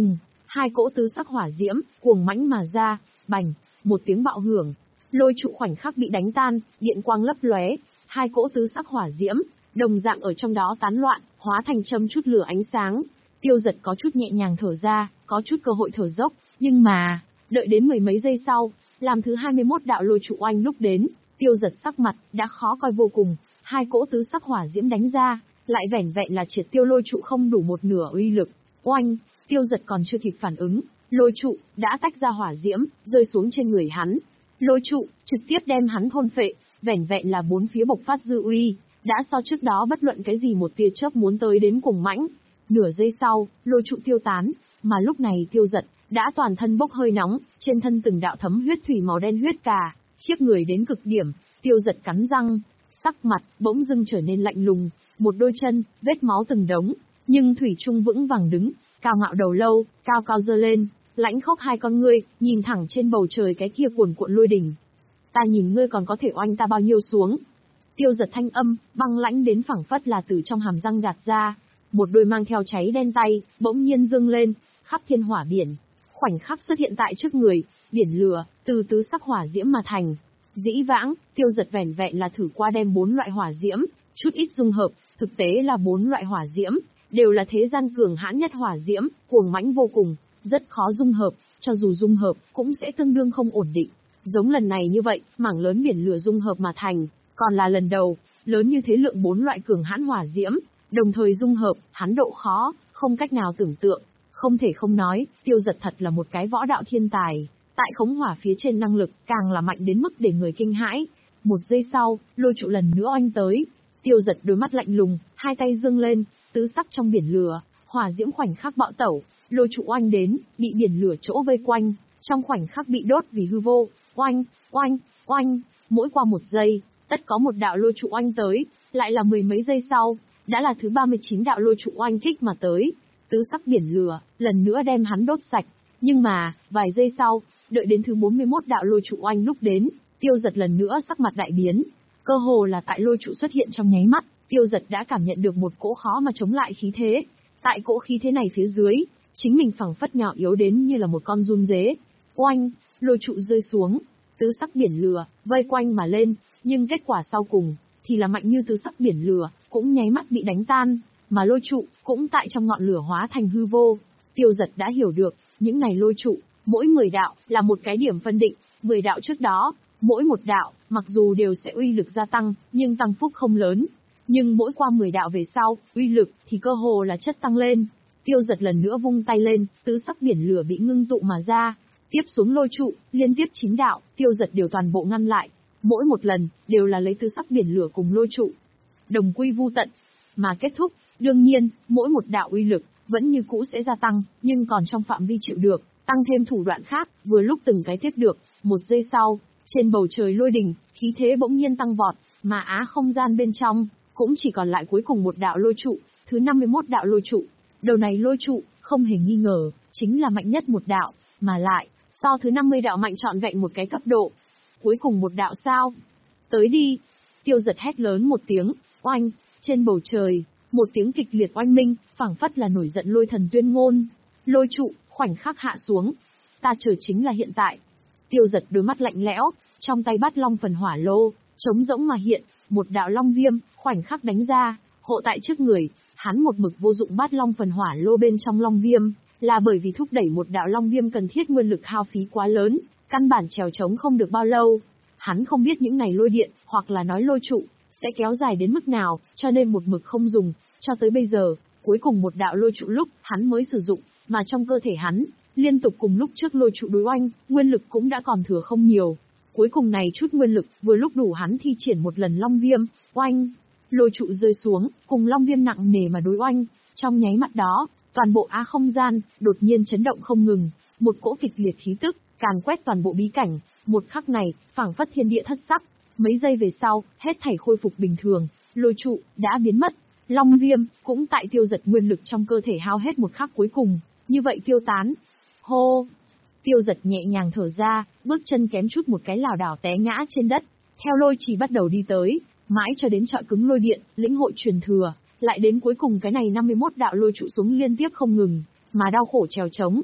hai cỗ tứ sắc hỏa diễm, cuồng mãnh mà ra, bành, một tiếng bạo hưởng. Lôi trụ khoảnh khắc bị đánh tan, điện quang lấp lóe, hai cỗ tứ sắc hỏa diễm, đồng dạng ở trong đó tán loạn, hóa thành châm chút lửa ánh sáng. Tiêu Giật có chút nhẹ nhàng thở ra, có chút cơ hội thở dốc, nhưng mà, đợi đến mười mấy giây sau, làm thứ hai mươi mốt đạo lôi trụ oanh lúc đến, Tiêu Giật sắc mặt đã khó coi vô cùng, hai cỗ tứ sắc hỏa diễm đánh ra, lại vẻn vẹn là triệt tiêu lôi trụ không đủ một nửa uy lực. Oanh, Tiêu Giật còn chưa kịp phản ứng, lôi trụ đã tách ra hỏa diễm, rơi xuống trên người hắn. Lôi trụ trực tiếp đem hắn thôn phệ, vẻn vẹn là bốn phía bộc phát dư uy, đã so trước đó bất luận cái gì một tia chớp muốn tới đến cùng mãnh. Nửa giây sau, lôi trụ tiêu tán, mà lúc này Tiêu Giật đã toàn thân bốc hơi nóng, trên thân từng đạo thấm huyết thủy màu đen huyết cà, khiếp người đến cực điểm. Tiêu Giật cắn răng, sắc mặt bỗng dưng trở nên lạnh lùng, một đôi chân, vết máu từng đống, nhưng thủy trung vững vàng đứng, cao ngạo đầu lâu, cao cao giơ lên, lãnh khốc hai con ngươi, nhìn thẳng trên bầu trời cái kia cuồn cuộn lôi đỉnh. Ta nhìn ngươi còn có thể oanh ta bao nhiêu xuống. Tiêu Giật thanh âm, băng lãnh đến phảng phất là từ trong hàm răng gạt ra, một đôi mang theo cháy đen tay, bỗng nhiên dâng lên, khắp thiên hỏa biển, khoảnh khắc xuất hiện tại trước người, biển lửa, từ tứ sắc hỏa diễm mà thành. Dĩ vãng, Tiêu Giật vẻn vẹn là thử qua đem bốn loại hỏa diễm, chút ít dung hợp, thực tế là bốn loại hỏa diễm, đều là thế gian cường hãn nhất hỏa diễm, cuồng mãnh vô cùng, rất khó dung hợp, cho dù dung hợp, cũng sẽ tương đương không ổn định. Giống lần này như vậy, mảng lớn biển lửa dung hợp mà thành, còn là lần đầu, lớn như thế lượng bốn loại cường hãn hỏa diễm, đồng thời dung hợp, hắn độ khó, không cách nào tưởng tượng. Không thể không nói, Tiêu Giật thật là một cái võ đạo thiên tài, tại khống hỏa phía trên năng lực, càng là mạnh đến mức để người kinh hãi. Một giây sau, lôi trụ lần nữa oanh tới. Tiêu Giật đôi mắt lạnh lùng, hai tay dâng lên, tứ sắc trong biển lửa, hỏa diễm khoảnh khắc bạo tẩu, lôi trụ oanh đến, bị biển lửa chỗ vây quanh, trong khoảnh khắc bị đốt vì hư vô. Oanh, oanh, oanh, mỗi qua một giây, tất có một đạo lôi trụ oanh tới, lại là mười mấy giây sau, đã là thứ ba mươi chín đạo lôi trụ oanh kích mà tới. Tứ sắc biển lửa, lần nữa đem hắn đốt sạch. Nhưng mà, vài giây sau, đợi đến thứ bốn mươi mốt đạo lôi trụ oanh lúc đến, Tiêu Giật lần nữa sắc mặt đại biến. Cơ hồ là tại lôi trụ xuất hiện trong nháy mắt, Tiêu Giật đã cảm nhận được một cỗ khó mà chống lại khí thế. Tại cỗ khí thế này phía dưới, chính mình phẳng phất nhỏ yếu đến như là một con giun dế. Oanh, lôi trụ rơi xuống, tứ sắc biển lửa, vây quanh mà lên, nhưng kết quả sau cùng, thì là mạnh như tứ sắc biển lửa, cũng nháy mắt bị đánh tan, mà lôi trụ, cũng tại trong ngọn lửa hóa thành hư vô. Tiêu Giật đã hiểu được, những này lôi trụ, mỗi mười đạo, là một cái điểm phân định, mười đạo trước đó, mỗi một đạo, mặc dù đều sẽ uy lực gia tăng, nhưng tăng phúc không lớn. Nhưng mỗi qua mười đạo về sau, uy lực, thì cơ hồ là chất tăng lên. Tiêu Giật lần nữa vung tay lên, tứ sắc biển lửa bị ngưng tụ mà ra. Tiếp xuống lôi trụ, liên tiếp chín đạo, Tiêu Giật đều toàn bộ ngăn lại. Mỗi một lần, đều là lấy tứ sắc biển lửa cùng lôi trụ. Đồng quy vu tận, mà kết thúc. Đương nhiên, mỗi một đạo uy lực, vẫn như cũ sẽ gia tăng, nhưng còn trong phạm vi chịu được, tăng thêm thủ đoạn khác, vừa lúc từng cái tiếp được. Một giây sau, trên bầu trời lôi đình, khí thế bỗng nhiên tăng vọt, mà á không gian bên trong, cũng chỉ còn lại cuối cùng một đạo lôi trụ, thứ năm mươi mốt đạo lôi trụ. Đầu này lôi trụ, không hề nghi ngờ, chính là mạnh nhất một đạo, mà lại, so thứ năm mươi đạo mạnh trọn vẹn một cái cấp độ. Cuối cùng một đạo sao? Tới đi! Tiêu Giật hét lớn một tiếng, oanh, trên bầu trời, một tiếng kịch liệt oanh minh, phảng phất là nổi giận lôi thần tuyên ngôn. Lôi trụ, khoảnh khắc hạ xuống. Ta chờ chính là hiện tại. Tiêu Giật đôi mắt lạnh lẽo, trong tay bắt long phần hỏa lô, trống rỗng mà hiện, một đạo long viêm, khoảnh khắc đánh ra, hộ tại trước người. Hắn một mực vô dụng bát long phần hỏa lô bên trong long viêm, là bởi vì thúc đẩy một đạo long viêm cần thiết nguyên lực hao phí quá lớn, căn bản trèo trống không được bao lâu. Hắn không biết những này lôi điện, hoặc là nói lôi trụ, sẽ kéo dài đến mức nào, cho nên một mực không dùng, cho tới bây giờ, cuối cùng một đạo lôi trụ lúc, hắn mới sử dụng, mà trong cơ thể hắn, liên tục cùng lúc trước lôi trụ đối oanh, nguyên lực cũng đã còn thừa không nhiều. Cuối cùng này chút nguyên lực, vừa lúc đủ hắn thi triển một lần long viêm, oanh. Lôi trụ rơi xuống, cùng long viêm nặng nề mà đối oanh, trong nháy mắt đó, toàn bộ á không gian, đột nhiên chấn động không ngừng, một cỗ kịch liệt khí tức, càn quét toàn bộ bí cảnh, một khắc này, phảng phất thiên địa thất sắc, mấy giây về sau, hết thảy khôi phục bình thường, lôi trụ, đã biến mất, long viêm, cũng tại Tiêu Giật nguyên lực trong cơ thể hao hết một khắc cuối cùng, như vậy tiêu tán. Hô! Tiêu Giật nhẹ nhàng thở ra, bước chân kém chút một cái lảo đảo té ngã trên đất, theo lôi trì bắt đầu đi tới. Mãi cho đến trọi cứng lôi điện, lĩnh hội truyền thừa, lại đến cuối cùng cái này năm mươi mốt đạo lôi trụ xuống liên tiếp không ngừng, mà đau khổ trèo trống.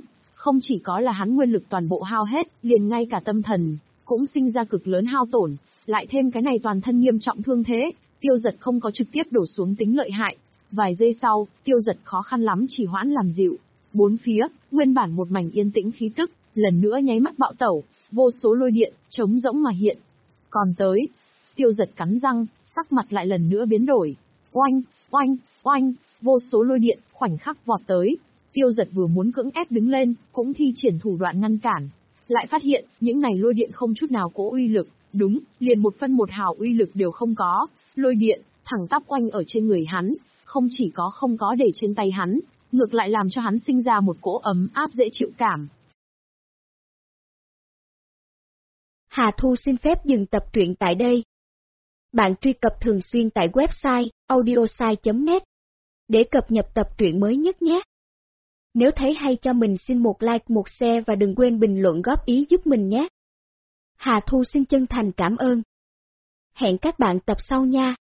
Không chỉ có là hắn nguyên lực toàn bộ hao hết, liền ngay cả tâm thần, cũng sinh ra cực lớn hao tổn, lại thêm cái này toàn thân nghiêm trọng thương thế, Tiêu Giật không có trực tiếp đổ xuống tính lợi hại. Vài giây sau, Tiêu Giật khó khăn lắm chỉ hoãn làm dịu. Bốn phía, nguyên bản một mảnh yên tĩnh khí tức, lần nữa nháy mắt bạo tẩu, vô số lôi điện, trống rỗng mà hiện. Còn tới, Tiêu Giật cắn răng, sắc mặt lại lần nữa biến đổi. Oanh, oanh, oanh, vô số lôi điện, khoảnh khắc vọt tới. Tiêu Giật vừa muốn cưỡng ép đứng lên, cũng thi triển thủ đoạn ngăn cản. Lại phát hiện, những này lôi điện không chút nào có uy lực, đúng, liền một phân một hào uy lực đều không có. Lôi điện, thẳng tắp quanh ở trên người hắn, không chỉ có không có để trên tay hắn, ngược lại làm cho hắn sinh ra một cỗ ấm áp dễ chịu cảm. Hà Thu xin phép dừng tập truyện tại đây. Bạn truy cập thường xuyên tại website audiosai chấm net để cập nhật tập truyện mới nhất nhé. Nếu thấy hay cho mình xin một like, một share và đừng quên bình luận góp ý giúp mình nhé. Hà Thu xin chân thành cảm ơn. Hẹn các bạn tập sau nha.